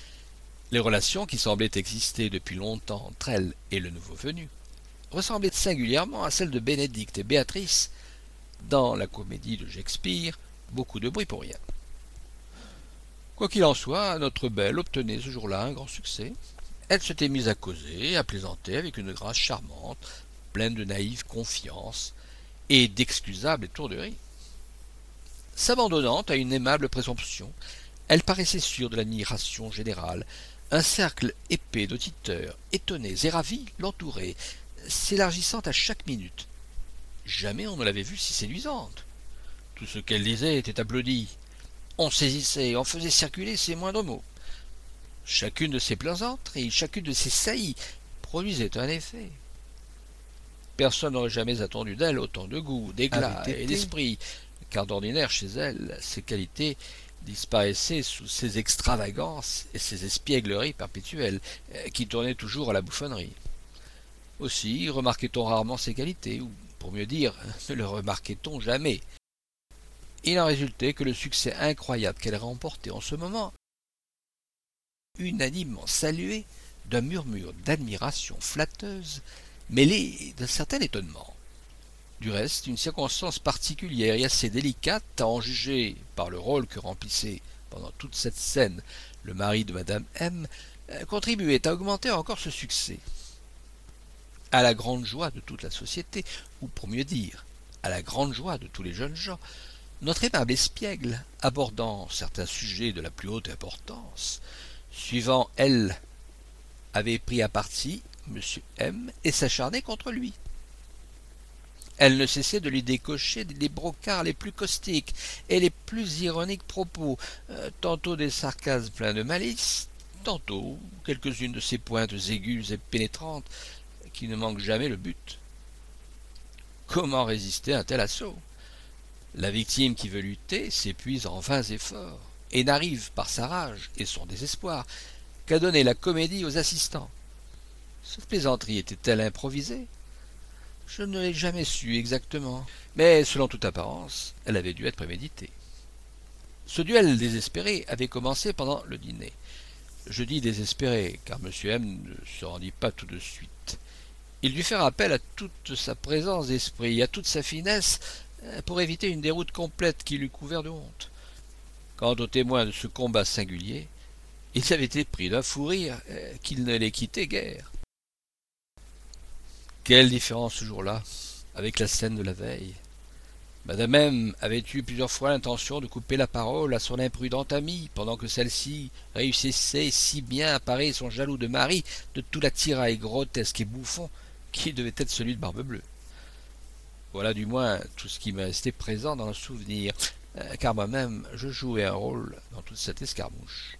Les relations qui semblaient exister depuis longtemps entre elle et le nouveau venu ressemblaient singulièrement à celles de Bénédicte et Béatrice dans la comédie de Shakespeare, beaucoup de bruit pour rien. Quoi qu'il en soit, notre belle obtenait ce jour-là un grand succès. Elle s'était mise à causer, à plaisanter avec une grâce charmante, pleine de naïve confiance et d'excusables étourderies. S'abandonnant à une aimable présomption, elle paraissait sûre de l'admiration générale. Un cercle épais d'auditeurs, étonnés et ravis, l'entourait, s'élargissant à chaque minute. Jamais on ne l'avait vue si séduisante. Tout ce qu'elle disait était applaudi. On saisissait, on faisait circuler ses moindres mots. Chacune de ses plaisanteries, chacune de ses saillies produisait un effet. Personne n'aurait jamais attendu d'elle autant de goût, d'éclat et d'esprit, car d'ordinaire chez elle, ses qualités disparaissaient sous ses extravagances et ses espiègleries perpétuelles, qui tournaient toujours à la bouffonnerie. Aussi remarquait-on rarement ses qualités, ou, pour mieux dire, ne le remarquait-on jamais. Il en résultait que le succès incroyable qu'elle remportait en ce moment, unanimement salué d'un murmure d'admiration flatteuse, mêlé d'un certain étonnement. Du reste, une circonstance particulière et assez délicate, à en juger par le rôle que remplissait pendant toute cette scène le mari de madame M, contribuait à augmenter encore ce succès. À la grande joie de toute la société, ou pour mieux dire, à la grande joie de tous les jeunes gens, notre aimable espiègle, abordant certains sujets de la plus haute importance, suivant elle, avait pris à partie M. M et s'acharnait contre lui. Elle ne cessait de lui décocher les brocards les plus caustiques et les plus ironiques propos, tantôt des sarcasmes pleins de malice, tantôt quelques-unes de ces pointes aiguës et pénétrantes qui ne manquent jamais le but. Comment résister à un tel assaut? La victime qui veut lutter s'épuise en vains efforts et n'arrive par sa rage et son désespoir qu'à donner la comédie aux assistants. Cette plaisanterie était-elle improvisée? Je ne l'ai jamais su exactement, mais selon toute apparence, elle avait dû être préméditée. Ce duel désespéré avait commencé pendant le dîner. Je dis désespéré, car M. M ne se rendit pas tout de suite. Il dut faire appel à toute sa présence d'esprit, à toute sa finesse, pour éviter une déroute complète qui l'eût couvert de honte. Quant aux témoins de ce combat singulier, ils avaient été pris d'un fou rire qu'ils ne les quittaient guère. Quelle différence ce jour-là avec la scène de la veille. Madame M avait eu plusieurs fois l'intention de couper la parole à son imprudente amie, pendant que celle-ci réussissait si bien à parer son jaloux de mari de tout l'attirail grotesque et bouffon qui devait être celui de Barbe-Bleue. Voilà du moins tout ce qui m'est resté présent dans le souvenir, car moi-même je jouais un rôle dans toute cette escarmouche.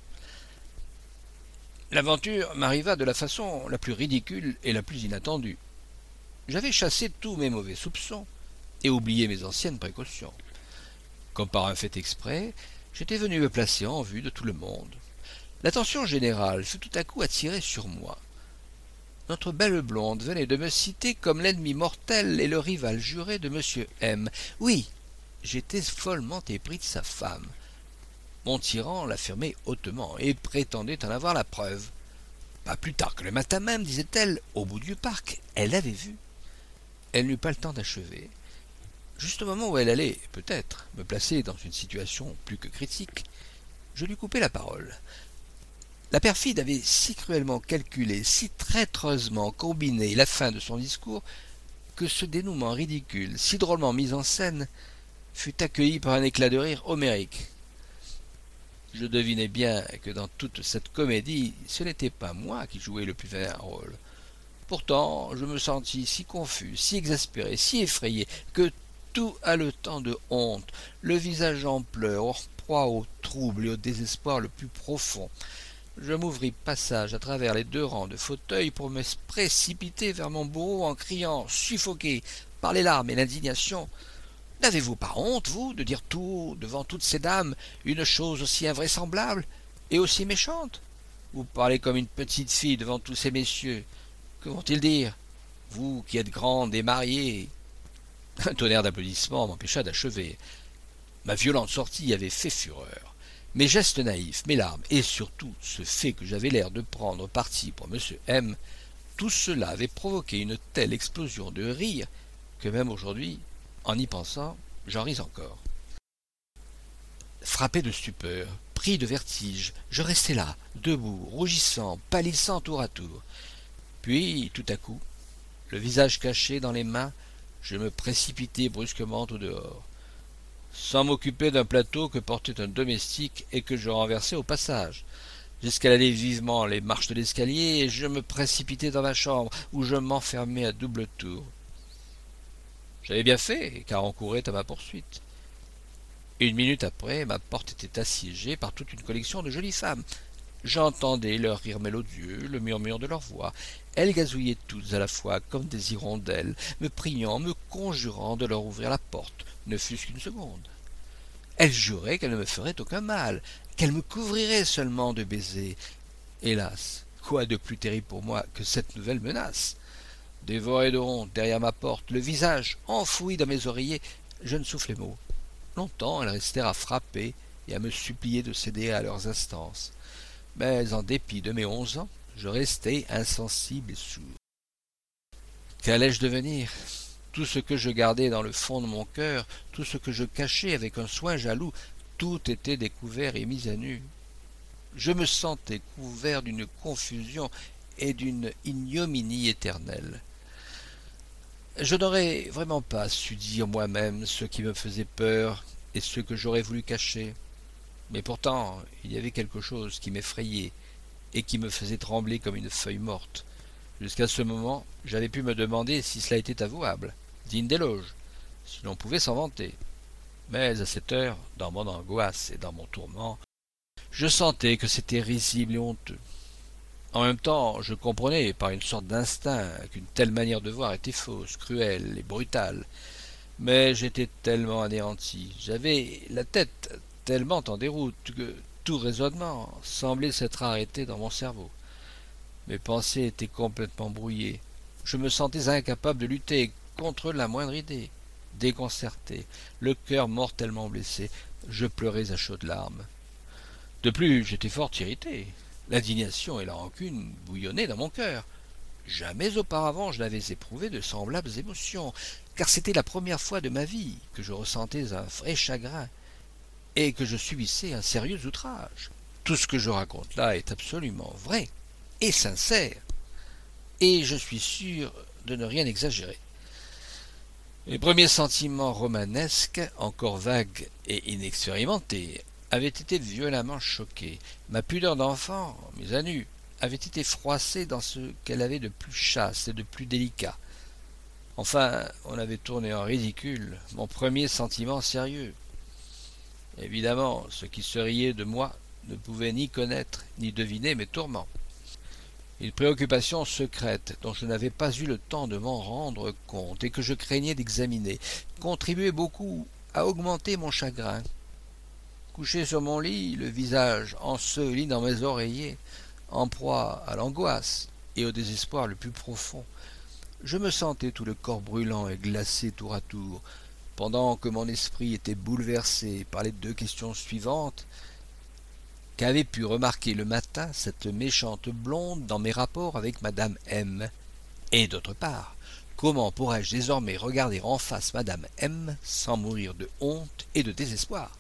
L'aventure m'arriva de la façon la plus ridicule et la plus inattendue. J'avais chassé tous mes mauvais soupçons et oublié mes anciennes précautions. Comme par un fait exprès, j'étais venu me placer en vue de tout le monde. L'attention générale fut tout à coup attirée sur moi. Notre belle blonde venait de me citer comme l'ennemi mortel et le rival juré de M. M. Oui, j'étais follement épris de sa femme. Mon tyran l'affirmait hautement et prétendait en avoir la preuve. Pas plus tard que le matin même, disait-elle, au bout du parc, elle l'avait vu. Elle n'eut pas le temps d'achever. Juste au moment où elle allait, peut-être, me placer dans une situation plus que critique, je lui coupai la parole. La perfide avait si cruellement calculé, si traîtreusement combiné la fin de son discours, que ce dénouement ridicule, si drôlement mis en scène, fut accueilli par un éclat de rire homérique. Je devinais bien que dans toute cette comédie, ce n'était pas moi qui jouais le plus vain rôle. Pourtant, je me sentis si confus, si exaspéré, si effrayé, que tout haletant de honte, le visage en pleurs, hors proie au trouble et au désespoir le plus profond, je m'ouvris passage à travers les 2 rangs de fauteuils pour me précipiter vers mon bourreau en criant, suffoqué par les larmes et l'indignation: « N'avez-vous pas honte, vous, de dire tout haut, devant toutes ces dames, une chose aussi invraisemblable et aussi méchante? Vous parlez comme une petite fille devant tous ces messieurs. Que vont-ils dire, vous qui êtes grande et mariée ?» Un tonnerre d'applaudissements m'empêcha d'achever. Ma violente sortie avait fait fureur. Mes gestes naïfs, mes larmes, et surtout ce fait que j'avais l'air de prendre parti pour M. M, tout cela avait provoqué une telle explosion de rire que même aujourd'hui, en y pensant, j'en ris encore. Frappé de stupeur, pris de vertige, je restai là, debout, rougissant, pâlissant tour à tour. Puis, tout à coup, le visage caché dans les mains, je me précipitai brusquement au dehors, sans m'occuper d'un plateau que portait un domestique et que je renversai au passage. J'escaladai vivement les marches de l'escalier et je me précipitai dans ma chambre, où je m'enfermai à double tour. J'avais bien fait, car on courait à ma poursuite. 1 minute après, ma porte était assiégée par toute une collection de jolies femmes. J'entendais leur rire mélodieux, le murmure de leurs voix. Elles gazouillaient toutes à la fois comme des hirondelles, me priant, me conjurant de leur ouvrir la porte, ne fût-ce qu'une seconde. Elles juraient qu'elles ne me feraient aucun mal, qu'elles me couvriraient seulement de baisers. Hélas, quoi de plus terrible pour moi que cette nouvelle menace? Dévoré de honte derrière ma porte, le visage enfoui dans mes oreillers, je ne soufflai mot. Longtemps elles restèrent à frapper et à me supplier de céder à leurs instances. Mais en dépit de mes 11 ans, je restai insensible et sourd. Qu'allais-je devenir? Tout ce que je gardais dans le fond de mon cœur, tout ce que je cachais avec un soin jaloux, tout était découvert et mis à nu. Je me sentais couvert d'une confusion et d'une ignominie éternelle. Je n'aurais vraiment pas su dire moi-même ce qui me faisait peur et ce que j'aurais voulu cacher. Mais pourtant, il y avait quelque chose qui m'effrayait et qui me faisait trembler comme une feuille morte. Jusqu'à ce moment, j'avais pu me demander si cela était avouable, digne d'éloge, si l'on pouvait s'en vanter. Mais à cette heure, dans mon angoisse et dans mon tourment, je sentais que c'était risible et honteux. En même temps, je comprenais, par une sorte d'instinct, qu'une telle manière de voir était fausse, cruelle et brutale. Mais j'étais tellement anéanti, j'avais la tête tellement en déroute que tout raisonnement semblait s'être arrêté dans mon cerveau. Mes pensées étaient complètement brouillées. Je me sentais incapable de lutter contre la moindre idée. Déconcerté, le cœur mortellement blessé, je pleurais à chaudes larmes. De plus, j'étais fort irrité. L'indignation et la rancune bouillonnaient dans mon cœur. Jamais auparavant je n'avais éprouvé de semblables émotions, car c'était la première fois de ma vie que je ressentais un vrai chagrin et que je subissais un sérieux outrage. Tout ce que je raconte là est absolument vrai et sincère, et je suis sûr de ne rien exagérer. Les premiers sentiments romanesques, encore vagues et inexpérimentés, avaient été violemment choqués. Ma pudeur d'enfant, mise à nu, avait été froissée dans ce qu'elle avait de plus chaste et de plus délicat. Enfin, on avait tourné en ridicule mon premier sentiment sérieux. Évidemment, ceux qui se riaient de moi ne pouvaient ni connaître ni deviner mes tourments. Une préoccupation secrète dont je n'avais pas eu le temps de m'en rendre compte et que je craignais d'examiner contribuait beaucoup à augmenter mon chagrin. Couché sur mon lit, le visage enseveli dans mes oreillers, en proie à l'angoisse et au désespoir le plus profond, je me sentais tout le corps brûlant et glacé tour à tour, pendant que mon esprit était bouleversé par les deux questions suivantes. Qu'avait pu remarquer le matin cette méchante blonde dans mes rapports avec madame M? Et d'autre part, comment pourrais-je désormais regarder en face madame M sans mourir de honte et de désespoir?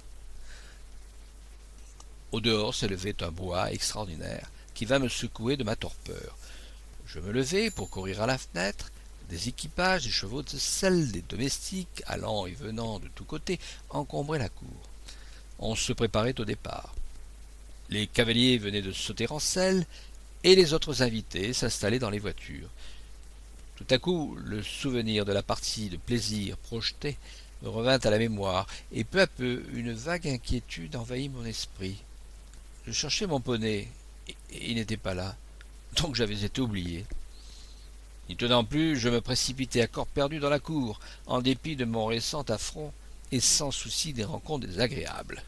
Au dehors s'élevait un brouhaha extraordinaire qui vint me secouer de ma torpeur. Je me levai pour courir à la fenêtre. Des équipages, des chevaux de selle, des domestiques, allant et venant de tous côtés, encombraient la cour. On se préparait au départ. Les cavaliers venaient de sauter en selle, et les autres invités s'installaient dans les voitures. Tout à coup, le souvenir de la partie de plaisir projetée me revint à la mémoire, et peu à peu, une vague inquiétude envahit mon esprit. Je cherchais mon poney, et il n'était pas là, donc j'avais été oublié. N'y tenant plus, je me précipitai à corps perdu dans la cour, en dépit de mon récent affront, et sans souci des rencontres désagréables.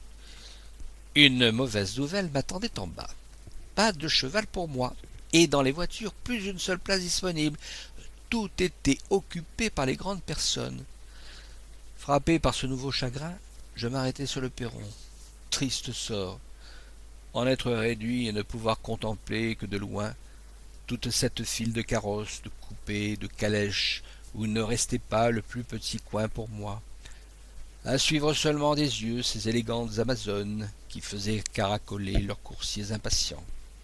Une mauvaise nouvelle m'attendait en bas. Pas de cheval pour moi, et dans les voitures plus une seule place disponible. Tout était occupé par les grandes personnes. Frappé par ce nouveau chagrin, je m'arrêtai sur le perron. Triste sort, en être réduit et ne pouvoir contempler que de loin toute cette file de carrosses, de coupés, de calèches, où il ne restait pas le plus petit coin pour moi. À suivre seulement des yeux ces élégantes amazones qui faisaient caracoler leurs coursiers impatients.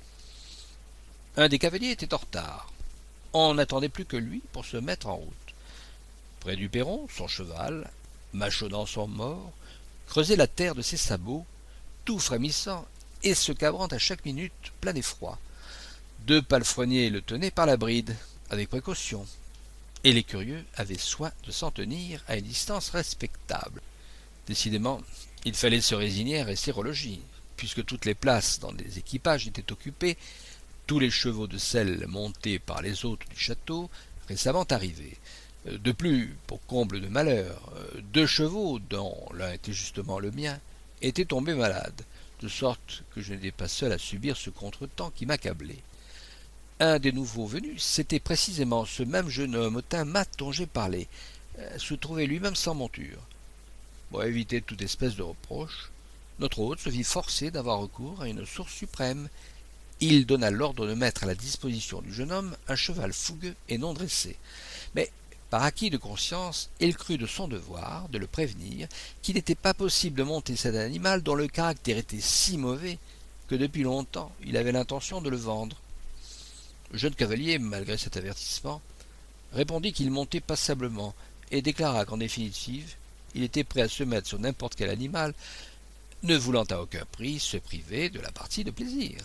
Un des cavaliers était en retard. On n'attendait plus que lui pour se mettre en route. Près du perron, son cheval, mâchonnant son mors, creusait la terre de ses sabots, tout frémissant et se cabrant à chaque minute, plein d'effroi. Deux palefreniers le tenaient par la bride, avec précaution, et les curieux avaient soin de s'en tenir à une distance respectable. Décidément, il fallait se résigner à rester au logis, puisque toutes les places dans les équipages étaient occupées, tous les chevaux de selle montés par les hôtes du château récemment arrivés. De plus, pour comble de malheur, deux chevaux, dont l'un était justement le mien, étaient tombés malades, de sorte que je n'étais pas seul à subir ce contretemps qui m'accablait. Un des nouveaux venus, c'était précisément ce même jeune homme au teint mat dont j'ai parlé, se trouvait lui-même sans monture. Pour éviter toute espèce de reproche, notre hôte se vit forcé d'avoir recours à une source suprême. Il donna l'ordre de mettre à la disposition du jeune homme un cheval fougueux et non dressé. Mais, par acquis de conscience, il crut de son devoir de le prévenir qu'il n'était pas possible de monter cet animal dont le caractère était si mauvais que depuis longtemps il avait l'intention de le vendre. Le jeune cavalier, malgré cet avertissement, répondit qu'il montait passablement et déclara qu'en définitive, il était prêt à se mettre sur n'importe quel animal, ne voulant à aucun prix se priver de la partie de plaisir.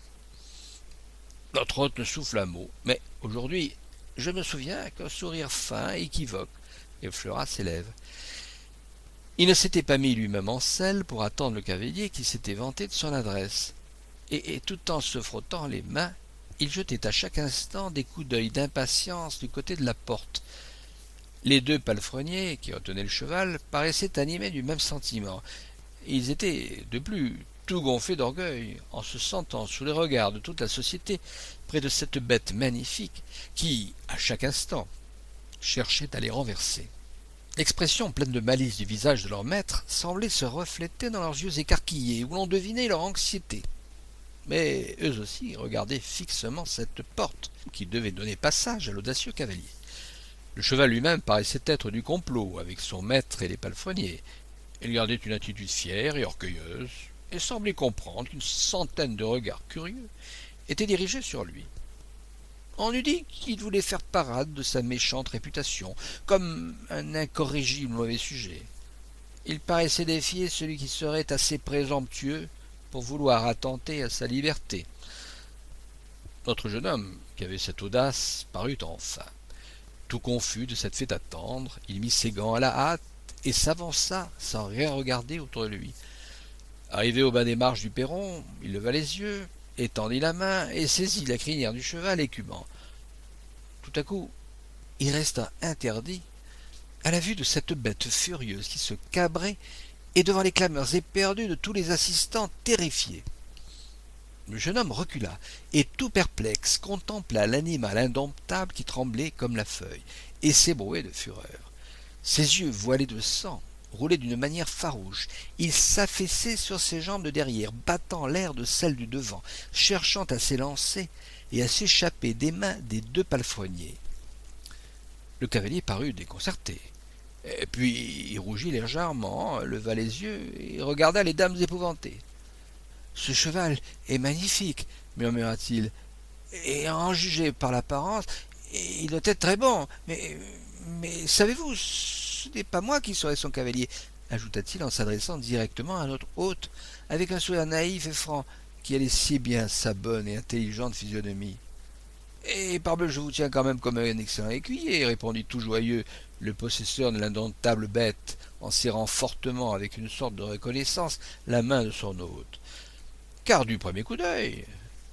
Notre hôte ne souffla un mot, mais aujourd'hui, je me souviens qu'un sourire fin et équivoque effleura ses lèvres. Il ne s'était pas mis lui-même en selle pour attendre le cavalier qui s'était vanté de son adresse, et tout en se frottant les mains, il jetait à chaque instant des coups d'œil d'impatience du côté de la porte. Les deux palefreniers qui retenaient le cheval paraissaient animés du même sentiment. Ils étaient, de plus, tout gonflés d'orgueil, en se sentant sous les regards de toute la société près de cette bête magnifique qui, à chaque instant, cherchait à les renverser. L'expression pleine de malice du visage de leur maître semblait se refléter dans leurs yeux écarquillés, où l'on devinait leur anxiété. Mais eux aussi regardaient fixement cette porte qui devait donner passage à l'audacieux cavalier. Le cheval lui-même paraissait être du complot avec son maître et les palefreniers. Il gardait une attitude fière et orgueilleuse, et semblait comprendre qu'une centaine de regards curieux étaient dirigés sur lui. On eût dit qu'il voulait faire parade de sa méchante réputation, comme un incorrigible mauvais sujet. Il paraissait défier celui qui serait assez présomptueux pour vouloir attenter à sa liberté. Notre jeune homme, qui avait cette audace, parut enfin. Tout confus de cette fête attendre, il mit ses gants à la hâte et s'avança sans rien regarder autour de lui. Arrivé au bas des marches du perron, il leva les yeux, étendit la main et saisit la crinière du cheval écumant. Tout à coup, il resta interdit à la vue de cette bête furieuse qui se cabrait et devant les clameurs éperdues de tous les assistants terrifiés. Le jeune homme recula et, tout perplexe, contempla l'animal indomptable qui tremblait comme la feuille et s'ébrouait de fureur. Ses yeux voilés de sang roulaient d'une manière farouche. Il s'affaissait sur ses jambes de derrière, battant l'air de celles du devant, cherchant à s'élancer et à s'échapper des mains des deux palefreniers. Le cavalier parut déconcerté. Et puis il rougit légèrement, leva les yeux et regarda les dames épouvantées. « Ce cheval est magnifique, murmura-t-il, et à en juger par l'apparence, il doit être très bon, mais savez-vous, ce n'est pas moi qui serai son cavalier, ajouta-t-il en s'adressant directement à notre hôte, avec un sourire naïf et franc qui allait si bien sa bonne et intelligente physionomie. Et parbleu, je vous tiens quand même comme un excellent écuyer, répondit tout joyeux le possesseur de l'indomptable bête, en serrant fortement, avec une sorte de reconnaissance, la main de son hôte. Car du premier coup d'œil,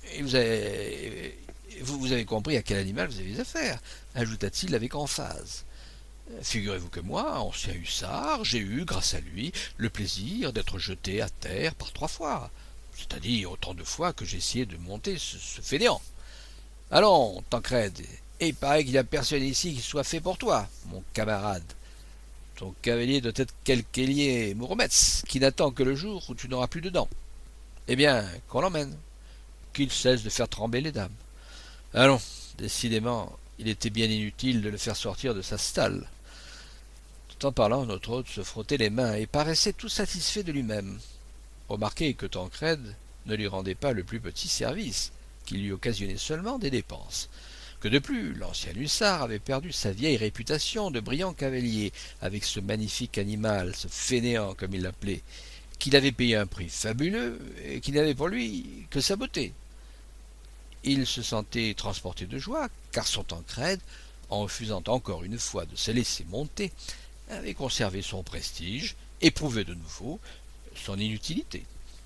vous avez compris à quel animal vous avez affaire, ajouta-t-il avec emphase. Figurez-vous que moi, ancien hussard, j'ai eu, grâce à lui, le plaisir d'être jeté à terre par 3 fois, c'est-à-dire autant de fois que j'ai essayé de monter ce fainéant. Allons, Tancrède, et il paraît qu'il n'y a personne ici qui soit fait pour toi, mon camarade. Ton cavalier doit être quelque ailier Mouromets, qui n'attend que le jour où tu n'auras plus de dents. Eh bien, qu'on l'emmène, qu'il cesse de faire trembler les dames. Allons, décidément, il était bien inutile de le faire sortir de sa stalle. Tout en parlant, notre hôte se frottait les mains et paraissait tout satisfait de lui-même. Remarquez que Tancrède ne lui rendait pas le plus petit service, qui lui occasionnait seulement des dépenses. Que de plus, l'ancien hussard avait perdu sa vieille réputation de brillant cavalier avec ce magnifique animal, ce fainéant comme il l'appelait, qu'il avait payé un prix fabuleux et qui n'avait pour lui que sa beauté. Il se sentait transporté de joie, car son Tancrède, en refusant encore une fois de se laisser monter, avait conservé son prestige et prouvé de nouveau son inutilité.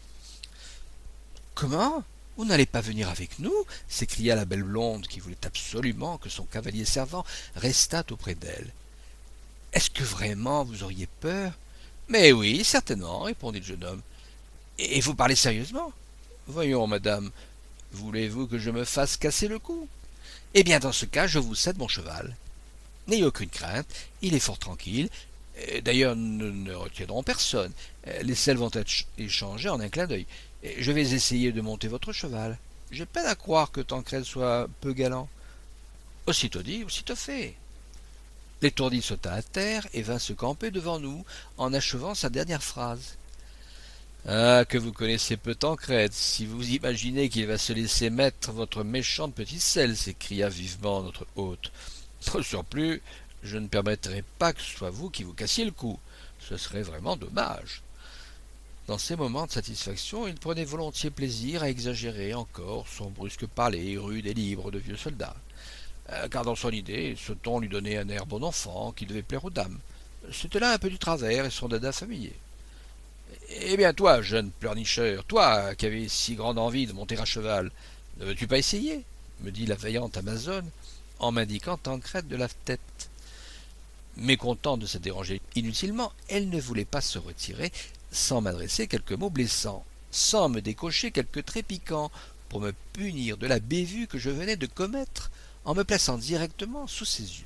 « Comment ? Vous n'allez pas venir avec nous ?» s'écria la belle blonde qui voulait absolument que son cavalier servant restât auprès d'elle. « Est-ce que vraiment vous auriez peur ?»« Mais oui, certainement, répondit le jeune homme. Et vous parlez sérieusement ? Voyons, madame, voulez-vous que je me fasse casser le cou ? Eh bien, dans ce cas, je vous cède mon cheval. N'ayez aucune crainte, il est fort tranquille. D'ailleurs, nous ne retiendrons personne. Les selles vont être échangées en un clin d'œil. Je vais essayer de monter votre cheval. J'ai peine à croire que Tancrède soit peu galant. » Aussitôt dit, aussitôt fait. L'étourdi sauta à terre et vint se camper devant nous en achevant sa dernière phrase. « Ah, que vous connaissez peu Tancrède, si vous imaginez qu'il va se laisser mettre votre méchante petite selle, s'écria vivement notre hôte. Au surplus, je ne permettrai pas que ce soit vous qui vous cassiez le cou. Ce serait vraiment dommage. » Dans ces moments de satisfaction, il prenait volontiers plaisir à exagérer encore son brusque parler rude et libre de vieux soldat. Car dans son idée, ce ton lui donnait un air bon enfant qui devait plaire aux dames. C'était là un peu du travers et son dada familier. « Eh bien toi, jeune pleurnicheur, toi qui avais si grande envie de monter à cheval, ne veux-tu pas essayer ?» me dit la vaillante Amazone en m'indiquant Tancrède de la tête. Mécontente de se déranger inutilement, elle ne voulait pas se retirer sans m'adresser quelques mots blessants, sans me décocher quelques traits piquants pour me punir de la bévue que je venais de commettre en me plaçant directement sous ses yeux.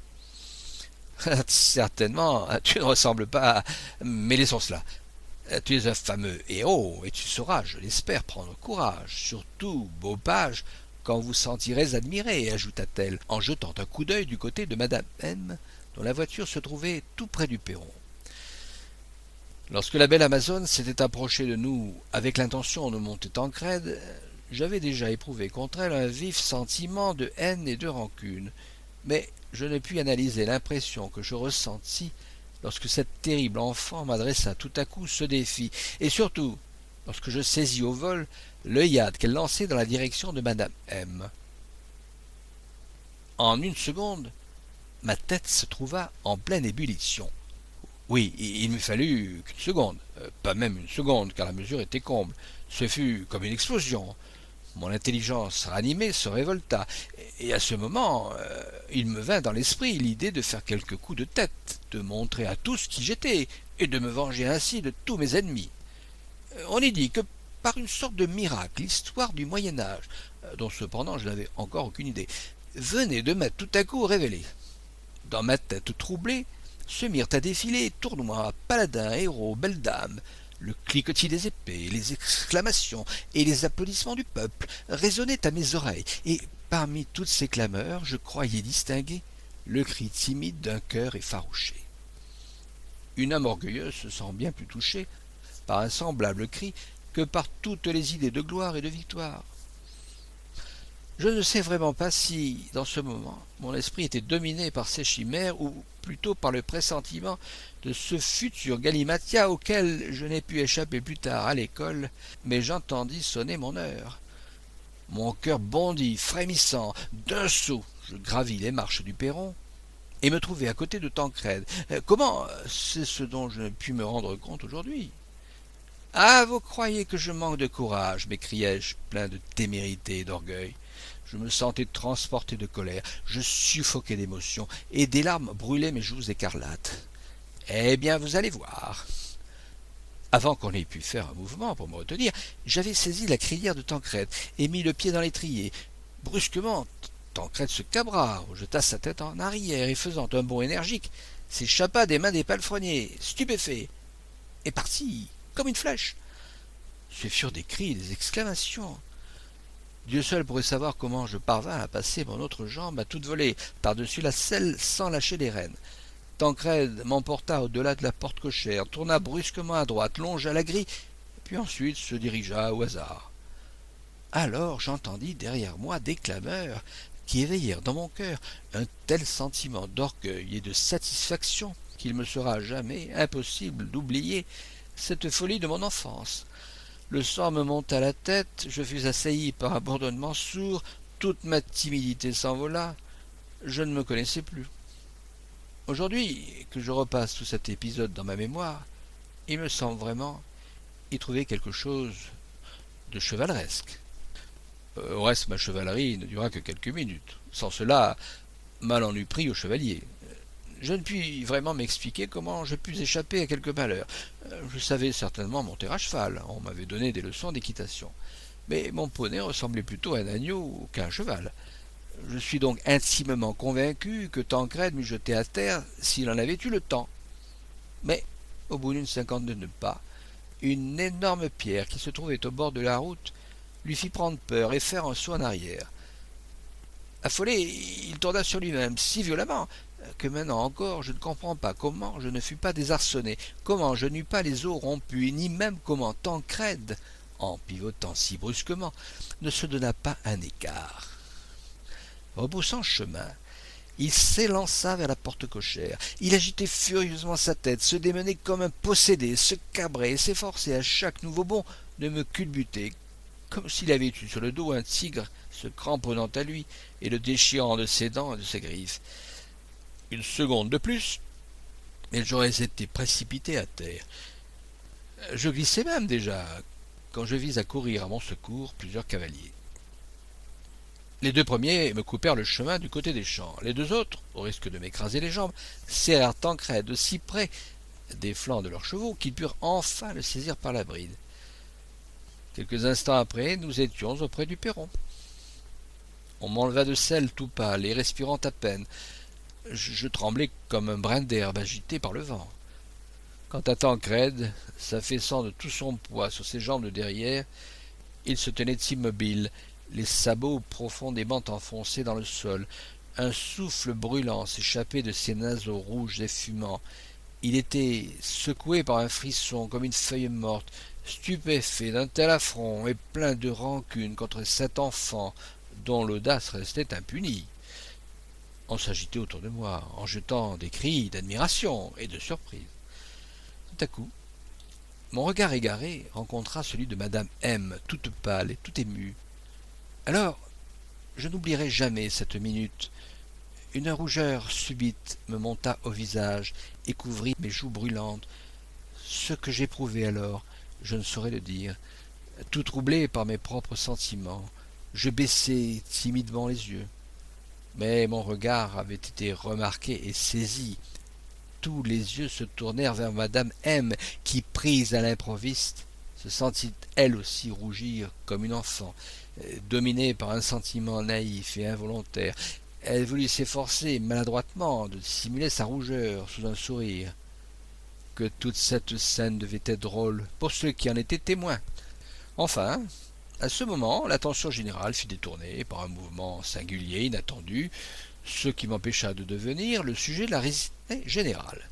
« Certainement, tu ne ressembles pas à... Mais laissons cela. Tu es un fameux héros et tu sauras, je l'espère, prendre courage, surtout, beau page, quand vous sentirez admiré, ajouta-t-elle en jetant un coup d'œil du côté de Madame M, dont la voiture se trouvait tout près du perron. Lorsque la belle Amazone s'était approchée de nous avec l'intention de monter Tancrède, j'avais déjà éprouvé contre elle un vif sentiment de haine et de rancune, mais je ne puis analyser l'impression que je ressentis lorsque cette terrible enfant m'adressa tout à coup ce défi, et surtout lorsque je saisis au vol l'œillade qu'elle lançait dans la direction de madame M. En une seconde, ma tête se trouva en pleine ébullition. Oui, il m'eût fallu qu'une seconde, pas même une seconde, car la mesure était comble. Ce fut comme une explosion. Mon intelligence ranimée se révolta, et à ce moment, il me vint dans l'esprit l'idée de faire quelques coups de tête, de montrer à tous qui j'étais, et de me venger ainsi de tous mes ennemis. On y dit que par une sorte de miracle, l'histoire du Moyen-Âge, dont cependant je n'avais encore aucune idée, venait de m'être tout à coup révélée. Dans ma tête troublée, se mirent à défiler tournois, paladins, héros, belles dames. Le cliquetis des épées, les exclamations et les applaudissements du peuple résonnaient à mes oreilles, et parmi toutes ces clameurs, je croyais distinguer le cri timide d'un cœur effarouché. Une âme orgueilleuse se sent bien plus touchée par un semblable cri que par toutes les idées de gloire et de victoire. Je ne sais vraiment pas si, dans ce moment, mon esprit était dominé par ces chimères ou plutôt par le pressentiment de ce futur galimatia auquel je n'ai pu échapper plus tard à l'école, mais j'entendis sonner mon heure. Mon cœur bondit, frémissant. D'un saut, je gravis les marches du perron et me trouvai à côté de Tancrède. Comment? C'est ce dont je ne puis me rendre compte aujourd'hui. « Ah, vous croyez que je manque de courage » m'écriai-je, plein de témérité et d'orgueil. Je me sentais transporté de colère, je suffoquais d'émotion, et des larmes brûlaient mes joues écarlates. « Eh bien, vous allez voir !» Avant qu'on ait pu faire un mouvement pour me retenir, j'avais saisi la crinière de Tancrède et mis le pied dans l'étrier. Brusquement, Tancrède se cabra, jeta sa tête en arrière et, faisant un bond énergique, s'échappa des mains des palefreniers, stupéfait, et partit comme une flèche. Ce furent des cris et des exclamations. Dieu seul pourrait savoir comment je parvins à passer mon autre jambe à toute volée par-dessus la selle sans lâcher les rênes. Tancrède m'emporta au-delà de la porte cochère, tourna brusquement à droite, longea la grille, puis ensuite se dirigea au hasard. Alors j'entendis derrière moi des clameurs qui éveillèrent dans mon cœur un tel sentiment d'orgueil et de satisfaction qu'il me sera jamais impossible d'oublier cette folie de mon enfance. Le sang me monta à la tête, je fus assailli par un bourdonnement sourd, toute ma timidité s'envola, je ne me connaissais plus. Aujourd'hui, que je repasse tout cet épisode dans ma mémoire, il me semble vraiment y trouver quelque chose de chevaleresque. Au reste, ma chevalerie ne dura que quelques minutes. Sans cela, mal en eût pris au chevalier. Je ne puis vraiment m'expliquer comment je pus échapper à quelque malheur. Je savais certainement monter à cheval, on m'avait donné des leçons d'équitation. Mais mon poney ressemblait plutôt à un agneau qu'à un cheval. Je suis donc intimement convaincu que Tancrède m'eût jeté à terre s'il en avait eu le temps. Mais, au bout d'une cinquantaine de pas, une énorme pierre qui se trouvait au bord de la route lui fit prendre peur et faire un saut en arrière. Affolé, il tourna sur lui-même si violemment que maintenant encore je ne comprends pas comment je ne fus pas désarçonné, comment je n'eus pas les os rompus, ni même comment Tancrède, en pivotant si brusquement, ne se donna pas un écart. Rebroussant chemin, il s'élança vers la porte cochère. Il agitait furieusement sa tête, se démenait comme un possédé, se cabrait et s'efforçait à chaque nouveau bond de me culbuter, comme s'il avait eu sur le dos un tigre se cramponnant à lui et le déchirant de ses dents et de ses griffes. Une seconde de plus, et j'aurais été précipité à terre. Je glissais même déjà, quand je vis accourir à mon secours plusieurs cavaliers. Les deux premiers me coupèrent le chemin du côté des champs. Les deux autres, au risque de m'écraser les jambes, serrèrent Tancrède si près des flancs de leurs chevaux qu'ils purent enfin le saisir par la bride. Quelques instants après, nous étions auprès du perron. On m'enleva de selle tout pâle et respirant à peine. Je tremblais comme un brin d'herbe agité par le vent. Quant à Tancrède, s'affaissant de tout son poids sur ses jambes de derrière, il se tenait immobile, les sabots profondément enfoncés dans le sol. Un souffle brûlant s'échappait de ses naseaux rouges et fumants. Il était secoué par un frisson comme une feuille morte, stupéfait d'un tel affront et plein de rancune contre cet enfant dont l'audace restait impunie. On s'agitait autour de moi, en jetant des cris d'admiration et de surprise. Tout à coup, mon regard égaré rencontra celui de madame M, toute pâle et toute émue. Alors, je n'oublierai jamais cette minute. Une rougeur subite me monta au visage et couvrit mes joues brûlantes. Ce que j'éprouvai alors, je ne saurais le dire. Tout troublé par mes propres sentiments, je baissai timidement les yeux. Mais mon regard avait été remarqué et saisi. Tous les yeux se tournèrent vers madame M, qui, prise à l'improviste, se sentit elle aussi rougir comme une enfant, dominée par un sentiment naïf et involontaire. Elle voulut s'efforcer maladroitement de dissimuler sa rougeur sous un sourire. Que toute cette scène devait être drôle pour ceux qui en étaient témoins. Enfin, à ce moment, l'attention générale fut détournée par un mouvement singulier, inattendu, ce qui m'empêcha de devenir le sujet de la risée générale.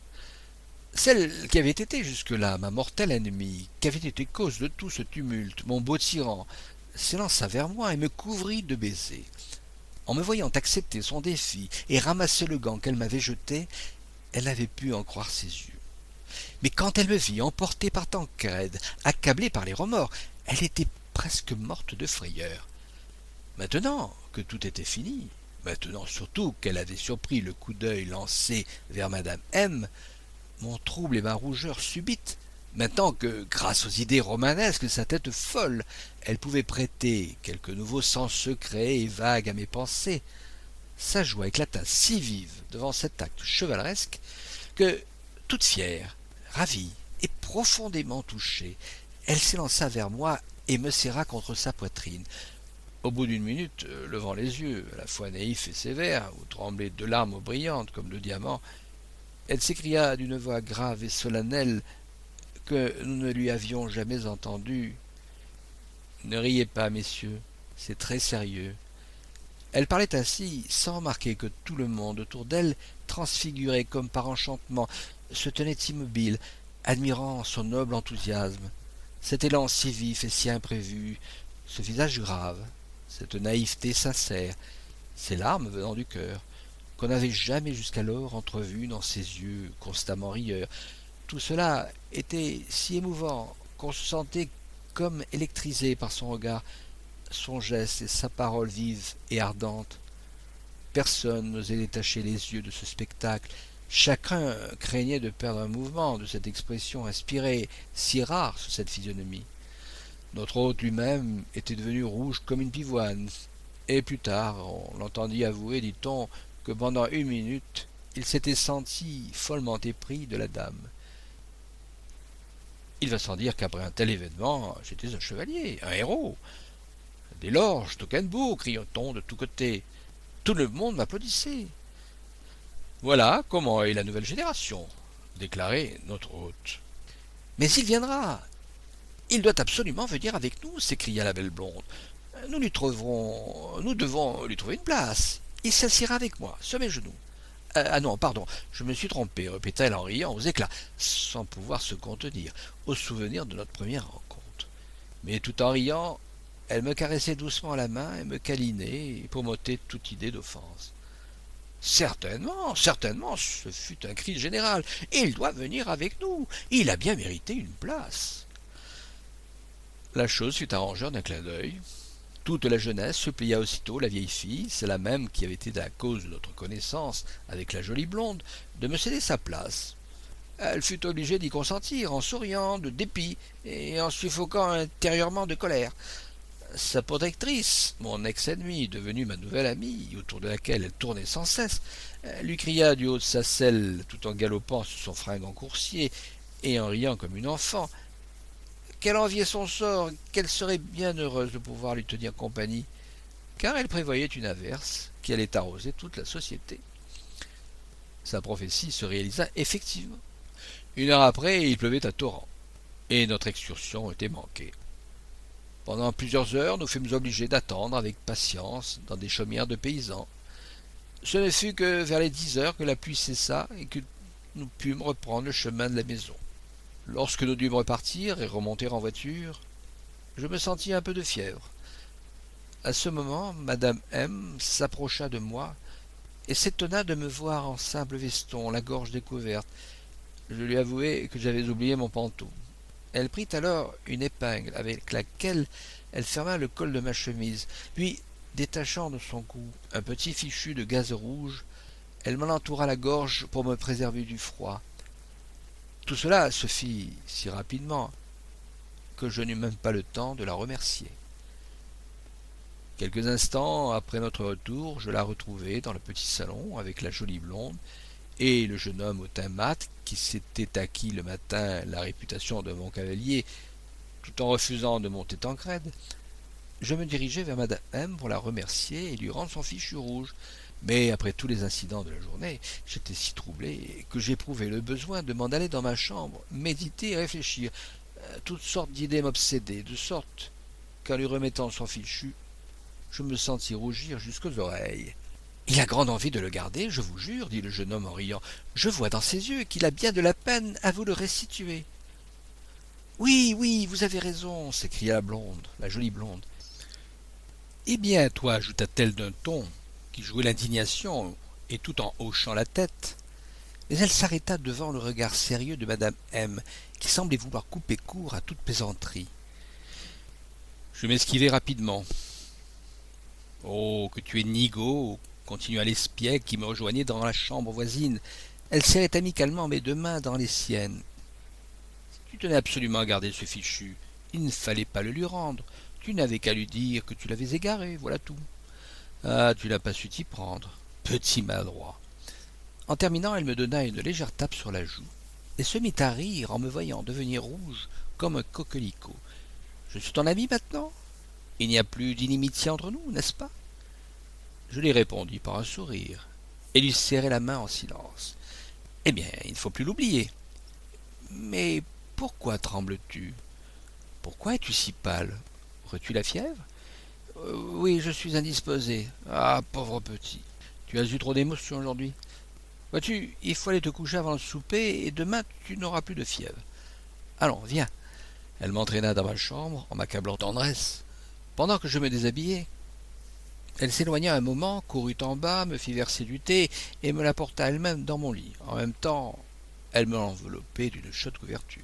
Celle qui avait été jusque-là ma mortelle ennemie, qui avait été cause de tout ce tumulte, mon beau tyran, s'élança vers moi et me couvrit de baisers. En me voyant accepter son défi et ramasser le gant qu'elle m'avait jeté, elle n'avait pu en croire ses yeux. Mais quand elle me vit emportée par Tancrède, accablée par les remords, elle était presque morte de frayeur. Maintenant que tout était fini, maintenant surtout qu'elle avait surpris le coup d'œil lancé vers madame M, mon trouble et ma rougeur subite, maintenant que, grâce aux idées romanesques de sa tête folle, elle pouvait prêter quelque nouveau sens secret et vague à mes pensées, sa joie éclata si vive devant cet acte chevaleresque que, toute fière, ravie et profondément touchée, elle s'élança vers moi et me serra contre sa poitrine. Au bout d'une minute, levant les yeux, à la fois naïfs et sévères, où tremblaient deux larmes brillantes comme deux diamants, elle s'écria d'une voix grave et solennelle que nous ne lui avions jamais entendue. « Ne riez pas, messieurs, c'est très sérieux. » Elle parlait ainsi sans remarquer que tout le monde autour d'elle, transfiguré comme par enchantement, se tenait immobile, admirant son noble enthousiasme, cet élan si vif et si imprévu, ce visage grave, cette naïveté sincère, ces larmes venant du cœur, qu'on n'avait jamais jusqu'alors entrevues dans ses yeux constamment rieurs. Tout cela était si émouvant qu'on se sentait comme électrisé par son regard, son geste et sa parole vive et ardente. Personne n'osait détacher les yeux de ce spectacle. Chacun craignait de perdre un mouvement de cette expression inspirée, si rare sous cette physionomie. Notre hôte lui-même était devenu rouge comme une pivoine, et plus tard on l'entendit avouer, dit-on, que pendant une minute il s'était senti follement épris de la dame. Il va sans dire qu'après un tel événement, j'étais un chevalier, un héros. Des Lorges, Tocquenbourg, criait-on de tous côtés. Tout le monde m'applaudissait. Voilà comment est la nouvelle génération, déclarait notre hôte. Mais il viendra. Il doit absolument venir avec nous, s'écria la belle blonde. Nous devons lui trouver une place. Il s'assiera avec moi, sur mes genoux. Ah non, pardon, je me suis trompé, répéta-t-elle en riant aux éclats, sans pouvoir se contenir, au souvenir de notre première rencontre. Mais tout en riant, elle me caressait doucement la main et me câlinait pour m'ôter toute idée d'offense. Certainement, certainement, ce fut un cri général. Il doit venir avec nous. Il a bien mérité une place. La chose fut arrangée en un clin d'œil. Toute la jeunesse supplia aussitôt la vieille fille, celle-là même qui avait été à cause de notre connaissance avec la jolie blonde, de me céder sa place. Elle fut obligée d'y consentir, en souriant de dépit et en suffoquant intérieurement de colère. Sa protectrice, mon ex-ennemie, devenue ma nouvelle amie, autour de laquelle elle tournait sans cesse, lui cria du haut de sa selle, tout en galopant sur son fringant coursier et en riant comme une enfant, qu'elle enviait son sort, qu'elle serait bien heureuse de pouvoir lui tenir compagnie, car elle prévoyait une averse qui allait arroser toute la société. Sa prophétie se réalisa effectivement. Une heure après, il pleuvait à torrents, et notre excursion était manquée. Pendant plusieurs heures, nous fûmes obligés d'attendre avec patience dans des chaumières de paysans. Ce ne fut que vers les 10 heures que la pluie cessa et que nous pûmes reprendre le chemin de la maison. Lorsque nous dûmes repartir et remonter en voiture, je me sentis un peu de fièvre. À ce moment, madame M. s'approcha de moi et s'étonna de me voir en simple veston, la gorge découverte. Je lui avouai que j'avais oublié mon pantou. Elle prit alors une épingle avec laquelle elle ferma le col de ma chemise, puis, détachant de son cou un petit fichu de gaze rouge, elle m'en entoura la gorge pour me préserver du froid. Tout cela se fit si rapidement que je n'eus même pas le temps de la remercier. Quelques instants après notre retour, je la retrouvai dans le petit salon avec la jolie blonde et le jeune homme au teint mat qui s'était acquis le matin la réputation de bon cavalier tout en refusant de monter Tancrède. Je me dirigeai vers madame M pour la remercier et lui rendre son fichu rouge. Mais après tous les incidents de la journée, j'étais si troublé que j'éprouvai le besoin de m'en aller dans ma chambre, méditer et réfléchir. Toutes sortes d'idées m'obsédaient, de sorte qu'en lui remettant son fichu, je me sentis rougir jusqu'aux oreilles. Il a grande envie de le garder, je vous jure, dit le jeune homme en riant. Je vois dans ses yeux qu'il a bien de la peine à vous le restituer. Oui, oui, vous avez raison, s'écria la blonde, la jolie blonde. Eh bien, toi, ajouta-t-elle d'un ton qui jouait l'indignation et tout en hochant la tête. Mais elle s'arrêta devant le regard sérieux de madame M, qui semblait vouloir couper court à toute plaisanterie. Je m'esquivai rapidement. Oh, que tu es nigaud, continua l'espiègle qui me rejoignait dans la chambre voisine. Elle serrait amicalement mes deux mains dans les siennes. Tu tenais absolument à garder ce fichu. Il ne fallait pas le lui rendre. Tu n'avais qu'à lui dire que tu l'avais égaré, voilà tout. Ah, tu n'as pas su t'y prendre. Petit maladroit. En terminant, elle me donna une légère tape sur la joue et se mit à rire en me voyant devenir rouge comme un coquelicot. Je suis ton ami maintenant? Il n'y a plus d'inimitié entre nous, n'est-ce pas? Je lui répondis par un sourire et lui serrai la main en silence. Eh bien, il ne faut plus l'oublier. Mais pourquoi trembles-tu? Pourquoi es-tu si pâle? Aurais-tu la fièvre? Oui, je suis indisposé. Ah, pauvre petit. Tu as eu trop d'émotions aujourd'hui. Vois-tu, il faut aller te coucher avant le souper et demain tu n'auras plus de fièvre. Allons, viens. Elle m'entraîna dans ma chambre en m'accablant de tendresse. Pendant que je me déshabillais, elle s'éloigna un moment, courut en bas, me fit verser du thé et me l'apporta elle-même dans mon lit. En même temps, elle me l'enveloppait d'une chaude couverture.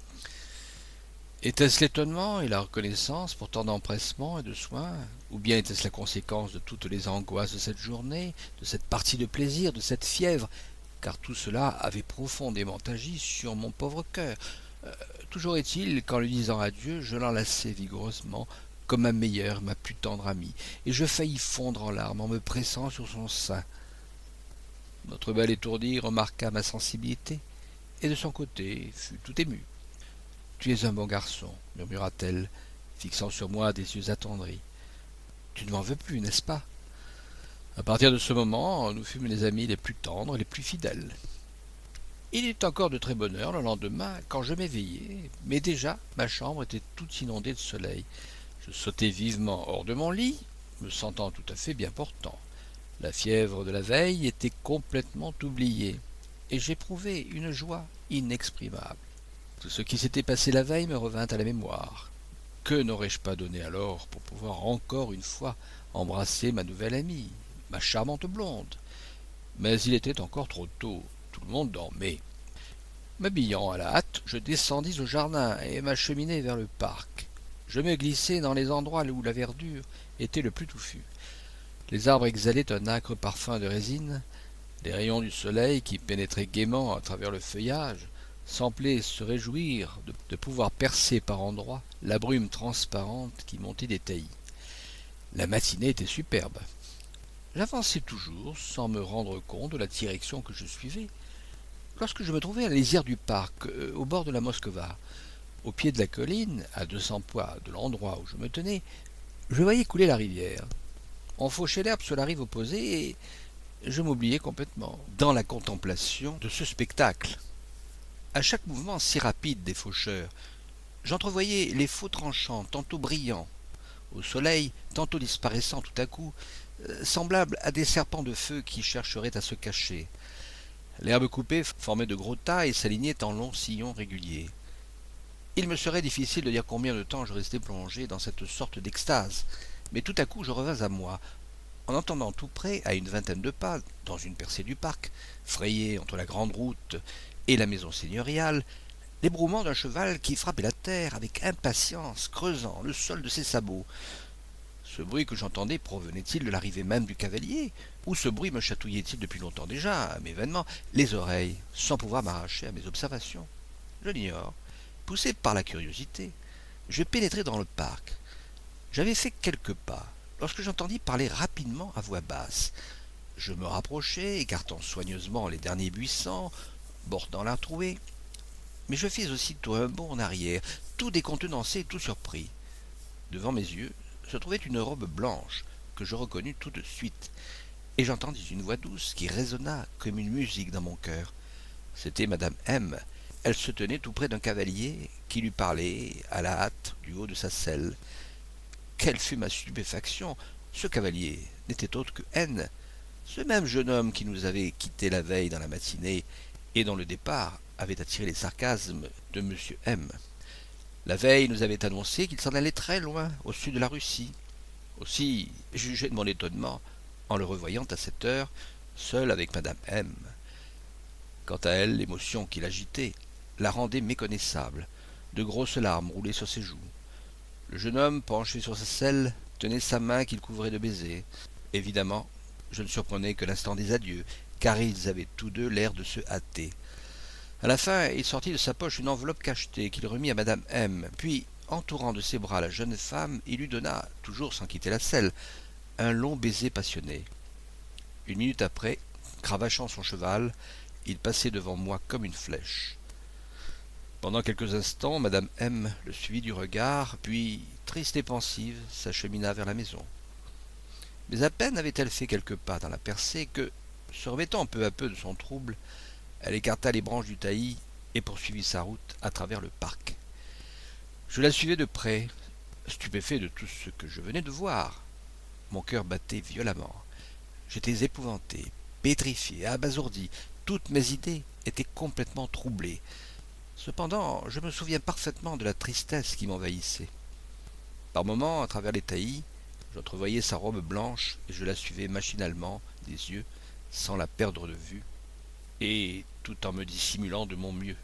Était-ce l'étonnement et la reconnaissance pour tant d'empressement et de soins, ou bien était-ce la conséquence de toutes les angoisses de cette journée, de cette partie de plaisir, de cette fièvre, car tout cela avait profondément agi sur mon pauvre cœur. Toujours est-il qu'en lui disant adieu, je l'enlaçai vigoureusement, comme ma meilleure, ma plus tendre amie, et je faillis fondre en larmes en me pressant sur son sein. Notre belle étourdie remarqua ma sensibilité, et de son côté fut tout émue. « Tu es un bon garçon, murmura-t-elle, fixant sur moi des yeux attendris. Tu ne m'en veux plus, n'est-ce pas? À partir de ce moment, nous fûmes les amis les plus tendres et les plus fidèles. Il était encore de très bonne heure le lendemain quand je m'éveillai, mais déjà ma chambre était toute inondée de soleil. Je sautai vivement hors de mon lit, me sentant tout à fait bien portant. La fièvre de la veille était complètement oubliée, et j'éprouvai une joie inexprimable. Tout ce qui s'était passé la veille me revint à la mémoire. Que n'aurais-je pas donné alors pour pouvoir encore une fois embrasser ma nouvelle amie, ma charmante blonde? Mais il était encore trop tôt, tout le monde dormait. M'habillant à la hâte, je descendis au jardin et m'acheminai vers le parc. Je me glissai dans les endroits où la verdure était le plus touffue. Les arbres exhalaient un âcre parfum de résine, les rayons du soleil qui pénétraient gaiement à travers le feuillage semblaient se réjouir de pouvoir percer par endroits la brume transparente qui montait des taillis. La matinée était superbe. J'avançais toujours sans me rendre compte de la direction que je suivais, lorsque je me trouvai à la lisière du parc, au bord de la Moskova. Au pied de la colline, à 200 pas de l'endroit où je me tenais, je voyais couler la rivière. On fauchait l'herbe sur la rive opposée et je m'oubliais complètement dans la contemplation de ce spectacle. À chaque mouvement si rapide des faucheurs, j'entrevoyais les faux tranchants, tantôt brillants au soleil, tantôt disparaissant tout à coup, semblables à des serpents de feu qui chercheraient à se cacher. L'herbe coupée formait de gros tas et s'alignait en longs sillons réguliers. Il me serait difficile de dire combien de temps je restais plongé dans cette sorte d'extase, mais tout à coup je revins à moi, en entendant tout près, à une vingtaine de pas, dans une percée du parc, frayée entre la grande route et la maison seigneuriale, l'ébrouement d'un cheval qui frappait la terre avec impatience, creusant le sol de ses sabots. Ce bruit que j'entendais provenait-il de l'arrivée même du cavalier, ou ce bruit me chatouillait-il depuis longtemps déjà, à mes vainement, les oreilles, sans pouvoir m'arracher à mes observations? Je l'ignore. Poussé par la curiosité, je pénétrai dans le parc. J'avais fait quelques pas, lorsque j'entendis parler rapidement à voix basse. Je me rapprochai, écartant soigneusement les derniers buissons, bordant la trouée, mais je fis aussitôt un bond en arrière, tout décontenancé et tout surpris. Devant mes yeux se trouvait une robe blanche, que je reconnus tout de suite, et j'entendis une voix douce qui résonna comme une musique dans mon cœur. C'était madame M. Elle se tenait tout près d'un cavalier qui lui parlait à la hâte du haut de sa selle. Quelle fut ma stupéfaction! Ce cavalier n'était autre que N, ce même jeune homme qui nous avait quittés la veille dans la matinée et dont le départ avait attiré les sarcasmes de M. M. La veille nous avait annoncé qu'il s'en allait très loin, au sud de la Russie. Aussi, jugez de mon étonnement en le revoyant à cette heure, seul avec madame M. Quant à elle, l'émotion qui l'agitait la rendait méconnaissable. De grosses larmes roulaient sur ses joues. Le jeune homme, penché sur sa selle, tenait sa main qu'il couvrait de baisers. Évidemment, je ne surprenais que l'instant des adieux, car ils avaient tous deux l'air de se hâter. À la fin, il sortit de sa poche une enveloppe cachetée qu'il remit à madame M. Puis, entourant de ses bras la jeune femme, il lui donna, toujours sans quitter la selle, un long baiser passionné. Une minute après, cravachant son cheval, il passait devant moi comme une flèche. Pendant quelques instants, madame M. le suivit du regard, puis, triste et pensive, s'achemina vers la maison. Mais à peine avait-elle fait quelques pas dans la percée que, se remettant peu à peu de son trouble, elle écarta les branches du taillis et poursuivit sa route à travers le parc. Je la suivais de près, stupéfait de tout ce que je venais de voir. Mon cœur battait violemment. J'étais épouvanté, pétrifié, abasourdi. Toutes mes idées étaient complètement troublées. Cependant, je me souviens parfaitement de la tristesse qui m'envahissait. Par moments, à travers les taillis, j'entrevoyais sa robe blanche et je la suivais machinalement des yeux, sans la perdre de vue, et tout en me dissimulant de mon mieux.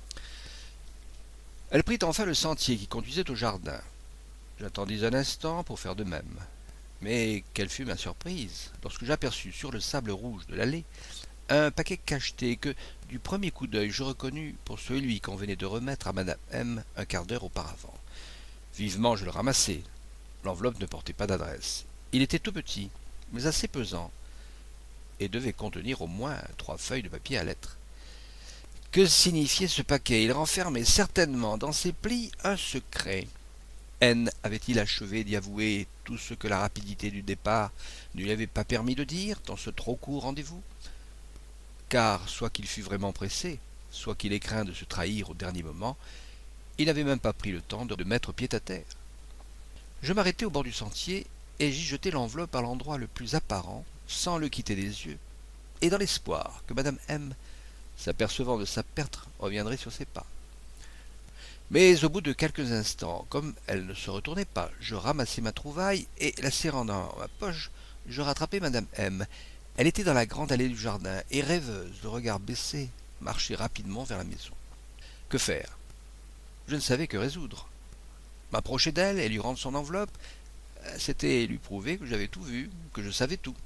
Elle prit enfin le sentier qui conduisait au jardin. J'attendis un instant pour faire de même. Mais quelle fut ma surprise lorsque j'aperçus sur le sable rouge de l'allée un paquet cacheté que, du premier coup d'œil, je reconnus pour celui qu'on venait de remettre à madame M. un quart d'heure auparavant. Vivement je le ramassai. L'enveloppe ne portait pas d'adresse. Il était tout petit, mais assez pesant, et devait contenir au moins 3 feuilles de papier à lettres. Que signifiait ce paquet? Il renfermait certainement dans ses plis un secret. N avait-il achevé d'y avouer tout ce que la rapidité du départ ne lui avait pas permis de dire dans ce trop court rendez-vous? Car, soit qu'il fût vraiment pressé, soit qu'il ait craint de se trahir au dernier moment, il n'avait même pas pris le temps de mettre pied à terre. Je m'arrêtai au bord du sentier et j'y jetai l'enveloppe à l'endroit le plus apparent, sans le quitter des yeux, et dans l'espoir que madame M., s'apercevant de sa perte, reviendrait sur ses pas. Mais au bout de quelques instants, comme elle ne se retournait pas, je ramassai ma trouvaille et, la serrant dans ma poche, je rattrapai madame M. Elle était dans la grande allée du jardin et, rêveuse, le regard baissé, marchait rapidement vers la maison. Que faire? Je ne savais que résoudre. M'approcher d'elle et lui rendre son enveloppe, c'était lui prouver que j'avais tout vu, que je savais tout.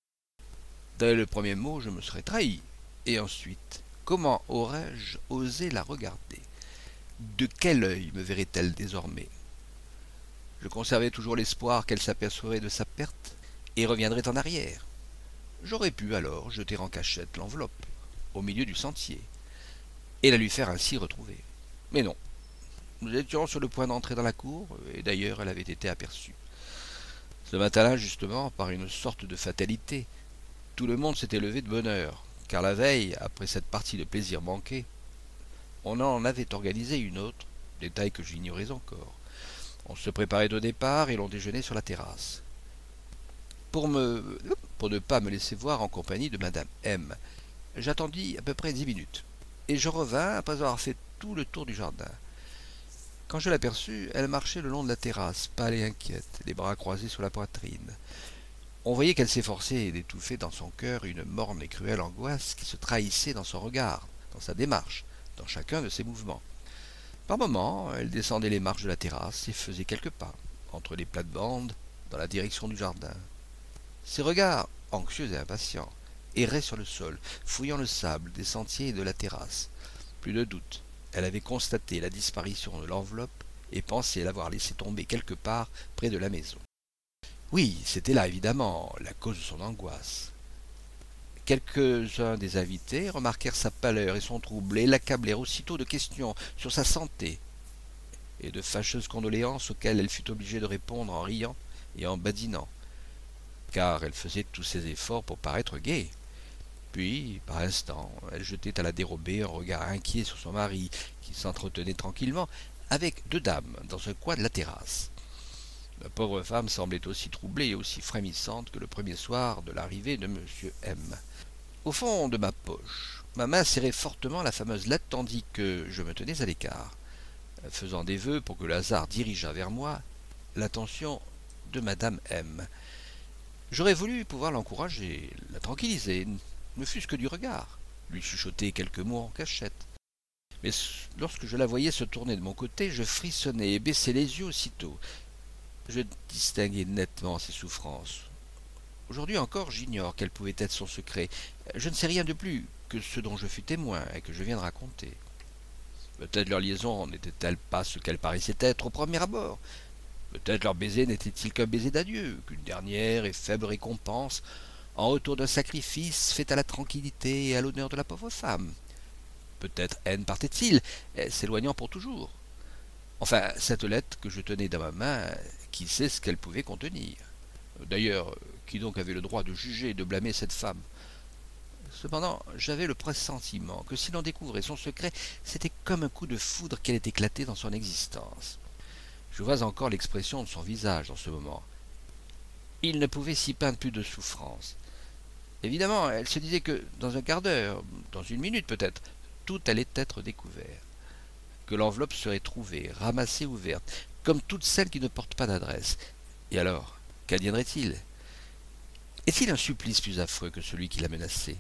Dès le premier mot, je me serais trahi. Et ensuite, comment aurais-je osé la regarder? De quel œil me verrait-elle désormais? Je conservais toujours l'espoir qu'elle s'apercevrait de sa perte et reviendrait en arrière. J'aurais pu alors jeter en cachette l'enveloppe au milieu du sentier et la lui faire ainsi retrouver. Mais non. Nous étions sur le point d'entrer dans la cour, et d'ailleurs elle avait été aperçue. Ce matin-là, justement, par une sorte de fatalité, tout le monde s'était levé de bonne heure, car la veille, après cette partie de plaisir manquée, on en avait organisé une autre, détail que j'ignorais encore. On se préparait au départ et l'on déjeunait sur la terrasse. Pour ne pas me laisser voir en compagnie de madame M., j'attendis à peu près 10 minutes, et je revins après avoir fait tout le tour du jardin. Quand je l'aperçus, elle marchait le long de la terrasse, pâle et inquiète, les bras croisés sur la poitrine. On voyait qu'elle s'efforçait d'étouffer dans son cœur une morne et cruelle angoisse qui se trahissait dans son regard, dans sa démarche, dans chacun de ses mouvements. Par moments, elle descendait les marches de la terrasse et faisait quelques pas, entre les plates-bandes, dans la direction du jardin. Ses regards, anxieux et impatients, erraient sur le sol, fouillant le sable des sentiers et de la terrasse. Plus de doute, elle avait constaté la disparition de l'enveloppe et pensait l'avoir laissée tomber quelque part près de la maison. Oui, c'était là, évidemment, la cause de son angoisse. Quelques-uns des invités remarquèrent sa pâleur et son trouble et l'accablèrent aussitôt de questions sur sa santé et de fâcheuses condoléances auxquelles elle fut obligée de répondre en riant et en badinant, car elle faisait tous ses efforts pour paraître gaie. Puis, par instants, elle jetait à la dérobée un regard inquiet sur son mari, qui s'entretenait tranquillement avec deux dames dans un coin de la terrasse. La pauvre femme semblait aussi troublée et aussi frémissante que le premier soir de l'arrivée de M. M. Au fond de ma poche, ma main serrait fortement la fameuse lettre tandis que je me tenais à l'écart, faisant des vœux pour que le hasard dirigeât vers moi l'attention de Madame M. J'aurais voulu pouvoir l'encourager, la tranquilliser, ne fût-ce que du regard, lui chuchoter quelques mots en cachette. Mais lorsque je la voyais se tourner de mon côté, je frissonnais et baissais les yeux aussitôt. Je distinguais nettement ses souffrances. Aujourd'hui encore, j'ignore quel pouvait être son secret. Je ne sais rien de plus que ce dont je fus témoin et que je viens de raconter. Peut-être leur liaison n'était-elle pas ce qu'elle paraissait être au premier abord. Peut-être leur baiser n'était-il qu'un baiser d'adieu, qu'une dernière et faible récompense en retour d'un sacrifice fait à la tranquillité et à l'honneur de la pauvre femme. Peut-être N partait-il, s'éloignant pour toujours. Enfin, cette lettre que je tenais dans ma main, qui sait ce qu'elle pouvait contenir? D'ailleurs, qui donc avait le droit de juger et de blâmer cette femme? Cependant, j'avais le pressentiment que si l'on découvrait son secret, c'était comme un coup de foudre qu'elle allait éclater dans son existence. Je vois encore l'expression de son visage en ce moment. Il ne pouvait s'y peindre plus de souffrance. Évidemment, elle se disait que dans un quart d'heure, dans une minute peut-être, tout allait être découvert. Que l'enveloppe serait trouvée, ramassée, ouverte, comme toutes celles qui ne portent pas d'adresse. Et alors, qu'adviendrait-il? Est-il un supplice plus affreux que celui qui la menaçait?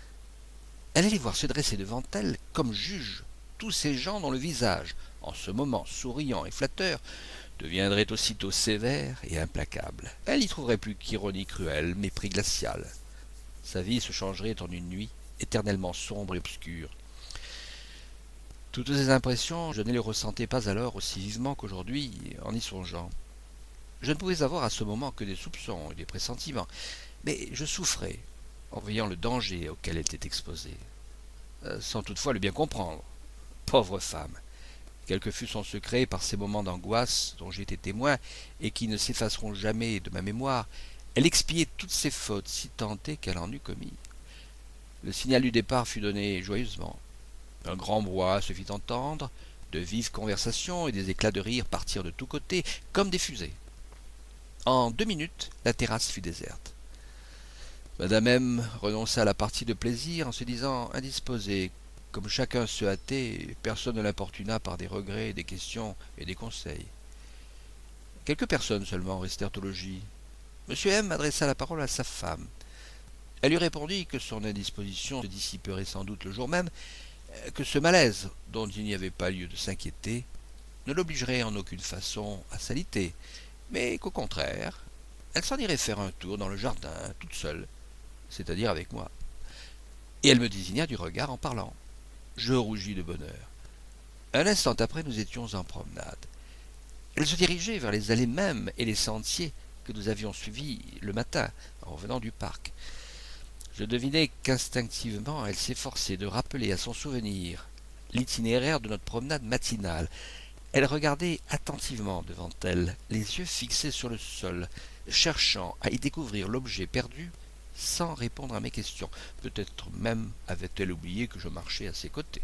Elle allait voir se dresser devant elle, comme juge, tous ces gens dont le visage, en ce moment souriant et flatteur, deviendrait aussitôt sévère et implacable. Elle n'y trouverait plus qu'ironie cruelle, mépris glacial. Sa vie se changerait en une nuit éternellement sombre et obscure. Toutes ces impressions, je ne les ressentais pas alors aussi vivement qu'aujourd'hui, en y songeant. Je ne pouvais avoir à ce moment que des soupçons et des pressentiments, mais je souffrais en voyant le danger auquel elle était exposée, sans toutefois le bien comprendre. Pauvre femme! Quel que fût son secret, par ces moments d'angoisse dont j'ai été témoin et qui ne s'effaceront jamais de ma mémoire, elle expiait toutes ses fautes si tant est qu'elle en eût commis. Le signal du départ fut donné joyeusement. Un grand brouhaha se fit entendre, de vives conversations et des éclats de rire partirent de tous côtés, comme des fusées. En 2 minutes, la terrasse fut déserte. Madame M renonça à la partie de plaisir en se disant indisposée. Comme chacun se hâtait, personne ne l'importuna par des regrets, des questions et des conseils. Quelques personnes seulement restèrent au logis. M. M adressa la parole à sa femme. Elle lui répondit que son indisposition se dissiperait sans doute le jour même, que ce malaise, dont il n'y avait pas lieu de s'inquiéter, ne l'obligerait en aucune façon à s'aliter, mais qu'au contraire, elle s'en irait faire un tour dans le jardin, toute seule, c'est-à-dire avec moi. Et elle me désigna du regard en parlant. Je rougis de bonheur. Un instant après, nous étions en promenade. Elle se dirigeait vers les allées mêmes et les sentiers que nous avions suivis le matin en revenant du parc. Je devinais qu'instinctivement elle s'efforçait de rappeler à son souvenir l'itinéraire de notre promenade matinale. Elle regardait attentivement devant elle, les yeux fixés sur le sol, cherchant à y découvrir l'objet perdu sans répondre à mes questions. Peut-être même avait-elle oublié que je marchais à ses côtés.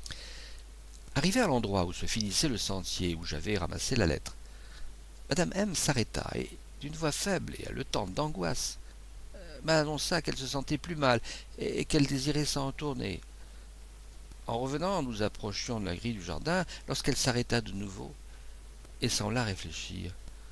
Arrivé à l'endroit où se finissait le sentier où j'avais ramassé la lettre, Madame M s'arrêta et, d'une voix faible et haletante d'angoisse, m'annonça qu'elle se sentait plus mal et qu'elle désirait s'en retourner. En revenant, nous approchions de la grille du jardin lorsqu'elle s'arrêta de nouveau. et sembla réfléchir.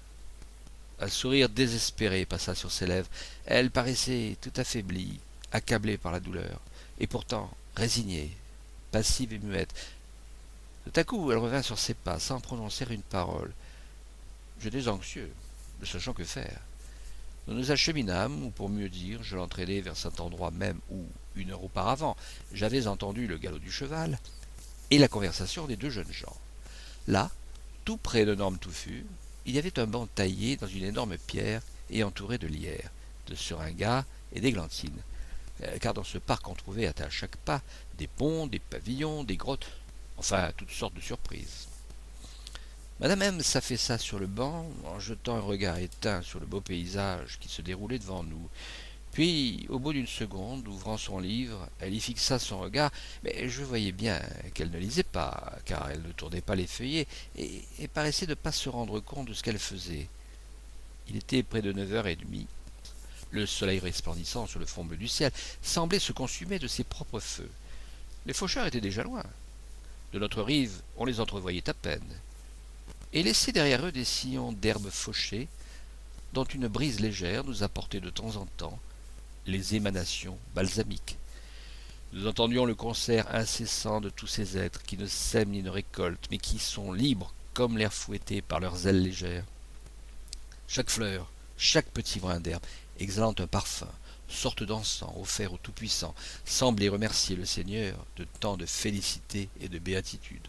Un sourire désespéré passa sur ses lèvres. Elle paraissait tout affaiblie, accablée par la douleur, et pourtant résignée, passive et muette. Tout à coup, elle revint sur ses pas, sans prononcer une parole. J'étais anxieux, ne sachant que faire. Nous nous acheminâmes, ou pour mieux dire, je l'entraînai vers cet endroit même où, 1 heure auparavant, j'avais entendu le galop du cheval et la conversation des 2 jeunes gens. Là, tout près d'un orme touffu, il y avait un banc taillé dans une énorme pierre et entouré de lierres, de seringas et d'églantines, car dans ce parc on trouvait à chaque pas des ponts, des pavillons, des grottes, enfin toutes sortes de surprises. Madame M s'affaissa sur le banc en jetant un regard éteint sur le beau paysage qui se déroulait devant nous. Puis, au bout d'une seconde, ouvrant son livre, elle y fixa son regard, mais je voyais bien qu'elle ne lisait pas, car elle ne tournait pas les feuillets, et paraissait ne pas se rendre compte de ce qu'elle faisait. Il était près de 9h30. Le soleil resplendissant sur le fond bleu du ciel semblait se consumer de ses propres feux. Les faucheurs étaient déjà loin. De notre rive, on les entrevoyait à peine. Et laissait derrière eux des sillons d'herbes fauchées, dont une brise légère nous apportait de temps en temps les émanations balsamiques. Nous entendions le concert incessant de tous ces êtres qui ne sèment ni ne récoltent, mais qui sont libres comme l'air fouetté par leurs ailes légères. Chaque fleur, chaque petit brin d'herbe, exhalant un parfum, sorte d'encens offert au Tout-Puissant, semblait remercier le Seigneur de tant de félicité et de béatitude.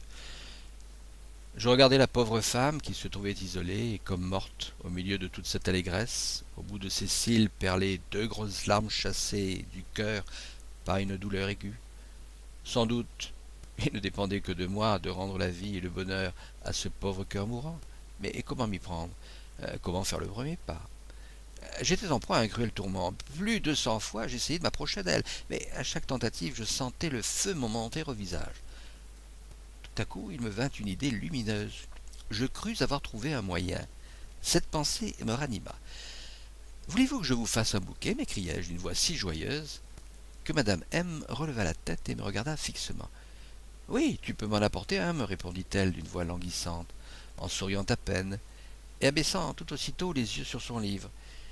Je regardais la pauvre femme qui se trouvait isolée et comme morte au milieu de toute cette allégresse. Au bout de ses cils perlaient 2 grosses larmes chassées du cœur par une douleur aiguë. Sans doute, il ne dépendait que de moi de rendre la vie et le bonheur à ce pauvre cœur mourant. Mais comment m'y prendre? Comment faire le premier pas? J'étais en proie à un cruel tourment. Plus de 100 fois j'essayai de m'approcher d'elle, mais à chaque tentative je sentais le feu me monter au visage. Tout à coup, il me vint une idée lumineuse. Je crus avoir trouvé un moyen. Cette pensée me ranima. « Voulez-vous que je vous fasse un bouquet » m'écriai-je d'une voix si joyeuse que madame M releva la tête et me regarda fixement. « Oui, tu peux m'en apporter un, me répondit-elle d'une voix languissante, en souriant à peine, et abaissant tout aussitôt les yeux sur son livre.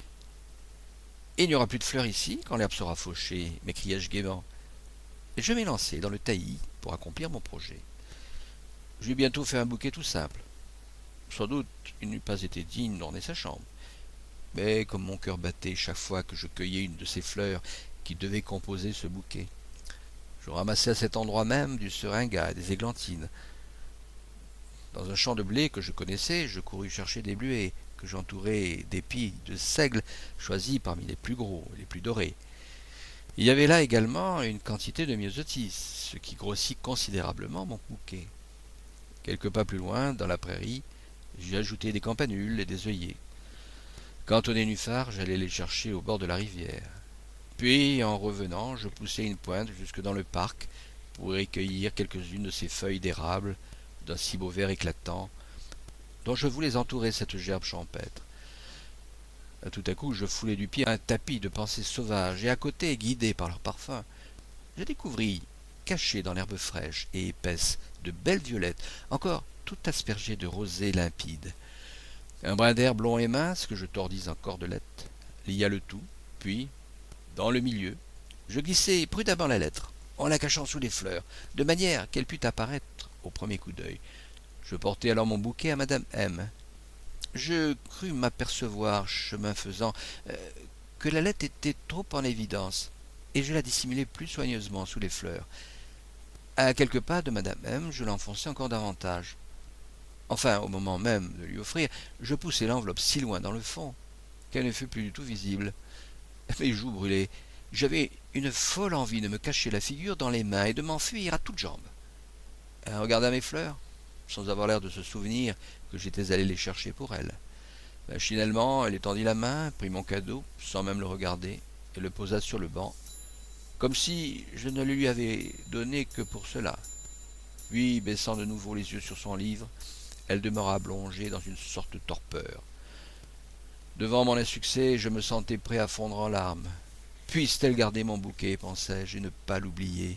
« Il n'y aura plus de fleurs ici quand l'herbe sera fauchée, m'écriai-je gaiement. Et je m'élançai dans le taillis pour accomplir mon projet. J'eus bientôt fait un bouquet tout simple. Sans doute, il n'eût pas été digne d'orner sa chambre. Mais comme mon cœur battait chaque fois que je cueillais une de ces fleurs qui devaient composer ce bouquet, je ramassai à cet endroit même du seringa et des églantines. Dans un champ de blé que je connaissais, je courus chercher des bleuets que j'entourai d'épis de seigle choisis parmi les plus gros et les plus dorés. Il y avait là également une quantité de myosotis, ce qui grossit considérablement mon bouquet. Quelques pas plus loin, dans la prairie, j'y ajoutai des campanules et des œillets. Quant aux nénuphars, j'allais les chercher au bord de la rivière. Puis, en revenant, je poussai une pointe jusque dans le parc pour y cueillir quelques-unes de ces feuilles d'érable d'un si beau vert éclatant, dont je voulais entourer cette gerbe champêtre. Tout à coup, je foulai du pied un tapis de pensées sauvages, et à côté, guidé par leur parfum, je découvris, cachées dans l'herbe fraîche et épaisse, de belles violettes, encore tout aspergées de rosée limpide. Un brin d'herbe long et mince que je tordis en cordelette lia le tout, puis, dans le milieu, je glissai prudemment la lettre, en la cachant sous les fleurs, de manière qu'elle pût apparaître au premier coup d'œil. Je portai alors mon bouquet à madame M. Je crus m'apercevoir, chemin faisant, que la lettre était trop en évidence, et je la dissimulai plus soigneusement sous les fleurs. À quelques pas de madame M, je l'enfonçai encore davantage. Enfin, au moment même de lui offrir, je poussai l'enveloppe si loin dans le fond qu'elle ne fut plus du tout visible. Mes joues brûlaient. J'avais une folle envie de me cacher la figure dans les mains et de m'enfuir à toutes jambes. Elle regarda mes fleurs, sans avoir l'air de se souvenir que j'étais allé les chercher pour elle. Machinalement, elle étendit la main, prit mon cadeau, sans même le regarder, et le posa sur le banc, comme si je ne le lui avais donné que pour cela. Puis, baissant de nouveau les yeux sur son livre, elle demeura plongée dans une sorte de torpeur. Devant mon insuccès, je me sentais prêt à fondre en larmes. Puisse-t-elle garder mon bouquet, pensai-je, et ne pas l'oublier.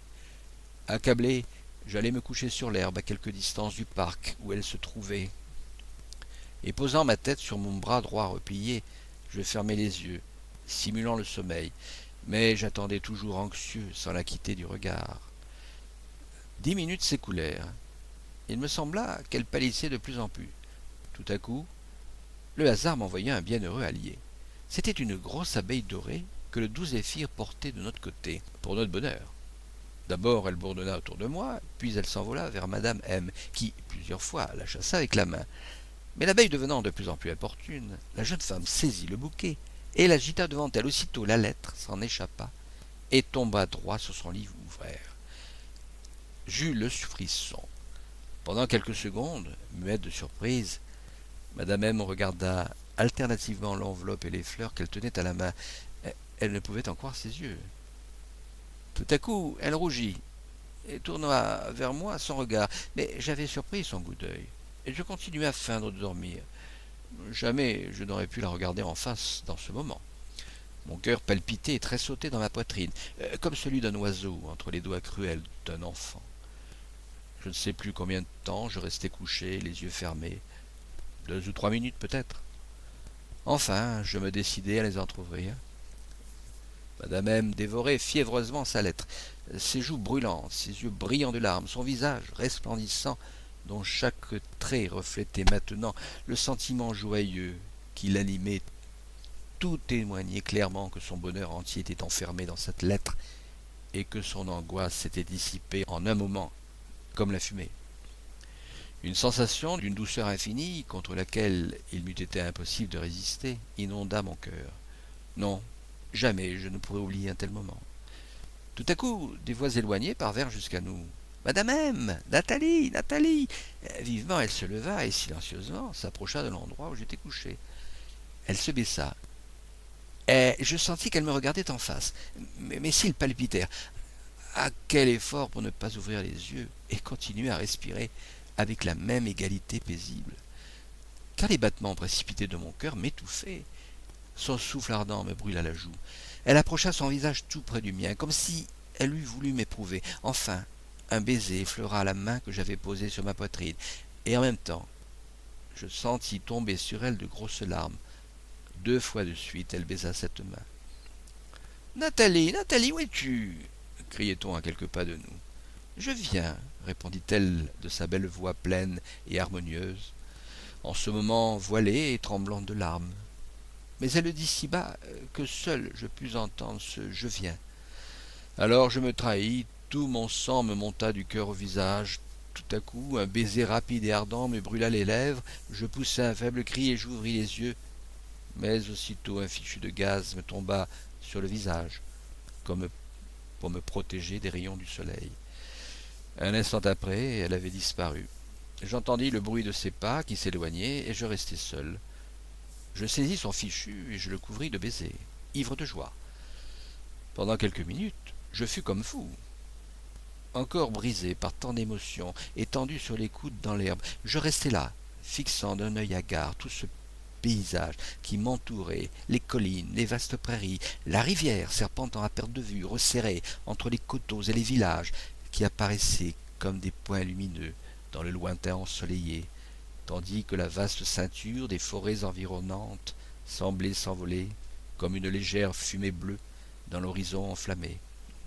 Accablé, j'allais me coucher sur l'herbe à quelque distance du parc où elle se trouvait. et posant ma tête sur mon bras droit replié, je fermai les yeux, simulant le sommeil, mais j'attendais toujours anxieux sans la quitter du regard. 10 minutes s'écoulèrent. Il me sembla qu'elle pâlissait de plus en plus. Tout à coup, le hasard m'envoya un bienheureux allié. C'était une grosse abeille dorée que le doux zéphyr portait de notre côté, pour notre bonheur. D'abord elle bourdonna autour de moi, puis elle s'envola vers Madame M, qui, plusieurs fois, la chassa avec la main. Mais l'abeille devenant de plus en plus importune, la jeune femme saisit le bouquet et l'agita devant elle. Aussitôt la lettre s'en échappa et tomba droit sur son lit ouvert. J'eus le frisson. Pendant quelques secondes, muette de surprise, Madame M regarda alternativement l'enveloppe et les fleurs qu'elle tenait à la main. Elle ne pouvait en croire ses yeux. Tout à coup, elle rougit et tourna vers moi son regard, mais j'avais surpris son coup d'œil, et je continuai à feindre de dormir. Jamais je n'aurais pu la regarder en face dans ce moment. Mon cœur palpitait et tressautait dans ma poitrine, comme celui d'un oiseau entre les doigts cruels d'un enfant. Je ne sais plus combien de temps je restai couché, les yeux fermés, 2 ou 3 minutes peut-être. Enfin, je me décidai à les entr'ouvrir. Madame M dévorait fiévreusement sa lettre, ses joues brûlantes, ses yeux brillants de larmes, son visage resplendissant, dont chaque trait reflétait maintenant le sentiment joyeux qui l'animait. Tout témoignait clairement que son bonheur entier était enfermé dans cette lettre et que son angoisse s'était dissipée en un moment, comme la fumée. Une sensation d'une douceur infinie, contre laquelle il m'eût été impossible de résister, inonda mon cœur. Non, jamais je ne pourrais oublier un tel moment. Tout à coup, des voix éloignées parvinrent jusqu'à nous. « Madame M, Nathalie, Nathalie !» Vivement, elle se leva et silencieusement s'approcha de l'endroit où j'étais couché. Elle se baissa. Et je sentis qu'elle me regardait en face. Mes cils palpitèrent. Ah, quel effort pour ne pas ouvrir les yeux et continuer à respirer avec la même égalité paisible. Car les battements précipités de mon cœur m'étouffaient. Son souffle ardent me brûla la joue. Elle approcha son visage tout près du mien, comme si elle eût voulu m'éprouver. Enfin, un baiser effleura la main que j'avais posée sur ma poitrine, et en même temps, je sentis tomber sur elle de grosses larmes. 2 fois de suite, elle baisa cette main. « Nathalie, Nathalie, où es-tu » criait-on à quelques pas de nous. « Je viens, » répondit-elle de sa belle voix pleine et harmonieuse, en ce moment voilée et tremblante de larmes. Mais elle le dit si bas que seul je pus entendre ce « je viens ». Alors je me trahis, tout mon sang me monta du cœur au visage. Tout à coup, un baiser rapide et ardent me brûla les lèvres, je poussai un faible cri et j'ouvris les yeux. Mais aussitôt un fichu de gaz me tomba sur le visage, comme pour me protéger des rayons du soleil. Un instant après, elle avait disparu. J'entendis le bruit de ses pas qui s'éloignaient et je restai seul. Je saisis son fichu et je le couvris de baisers, ivre de joie. Pendant quelques minutes, je fus comme fou. Encore brisé par tant d'émotions, étendu sur les coudes dans l'herbe, je restai là, fixant d'un œil hagard tout ce paysage qui m'entourait, les collines, les vastes prairies, la rivière serpentant à perte de vue, resserrée entre les coteaux et les villages, qui apparaissaient comme des points lumineux dans le lointain ensoleillé, tandis que la vaste ceinture des forêts environnantes semblait s'envoler comme une légère fumée bleue dans l'horizon enflammé.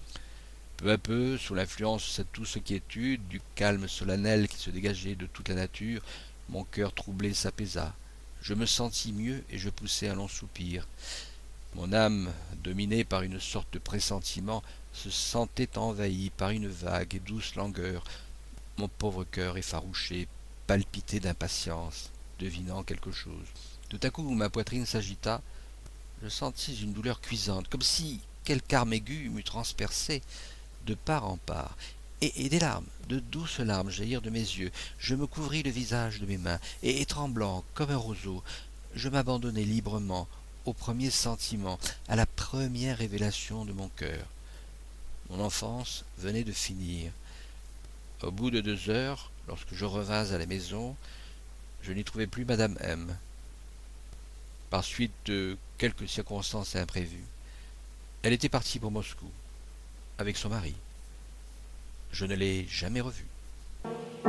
Peu à peu, sous l'influence de cette douce quiétude, du calme solennel qui se dégageait de toute la nature, mon cœur troublé s'apaisa. Je me sentis mieux et je poussai un long soupir. Mon âme, dominée par une sorte de pressentiment, se sentait envahie par une vague et douce langueur. Mon pauvre cœur effarouché palpitait d'impatience, devinant quelque chose. Tout à coup, ma poitrine s'agita. Je sentis une douleur cuisante, comme si quelque arme aiguë m'eût transpercé de part en part, et des larmes, de douces larmes jaillirent de mes yeux. Je me couvris le visage de mes mains, et tremblant comme un roseau, je m'abandonnai librement au premier sentiment, à la première révélation de mon cœur. Mon enfance venait de finir. Au bout de 2 heures, lorsque je revins à la maison, je n'y trouvai plus Madame M. Par suite de quelques circonstances imprévues, elle était partie pour Moscou, avec son mari. Je ne l'ai jamais revue.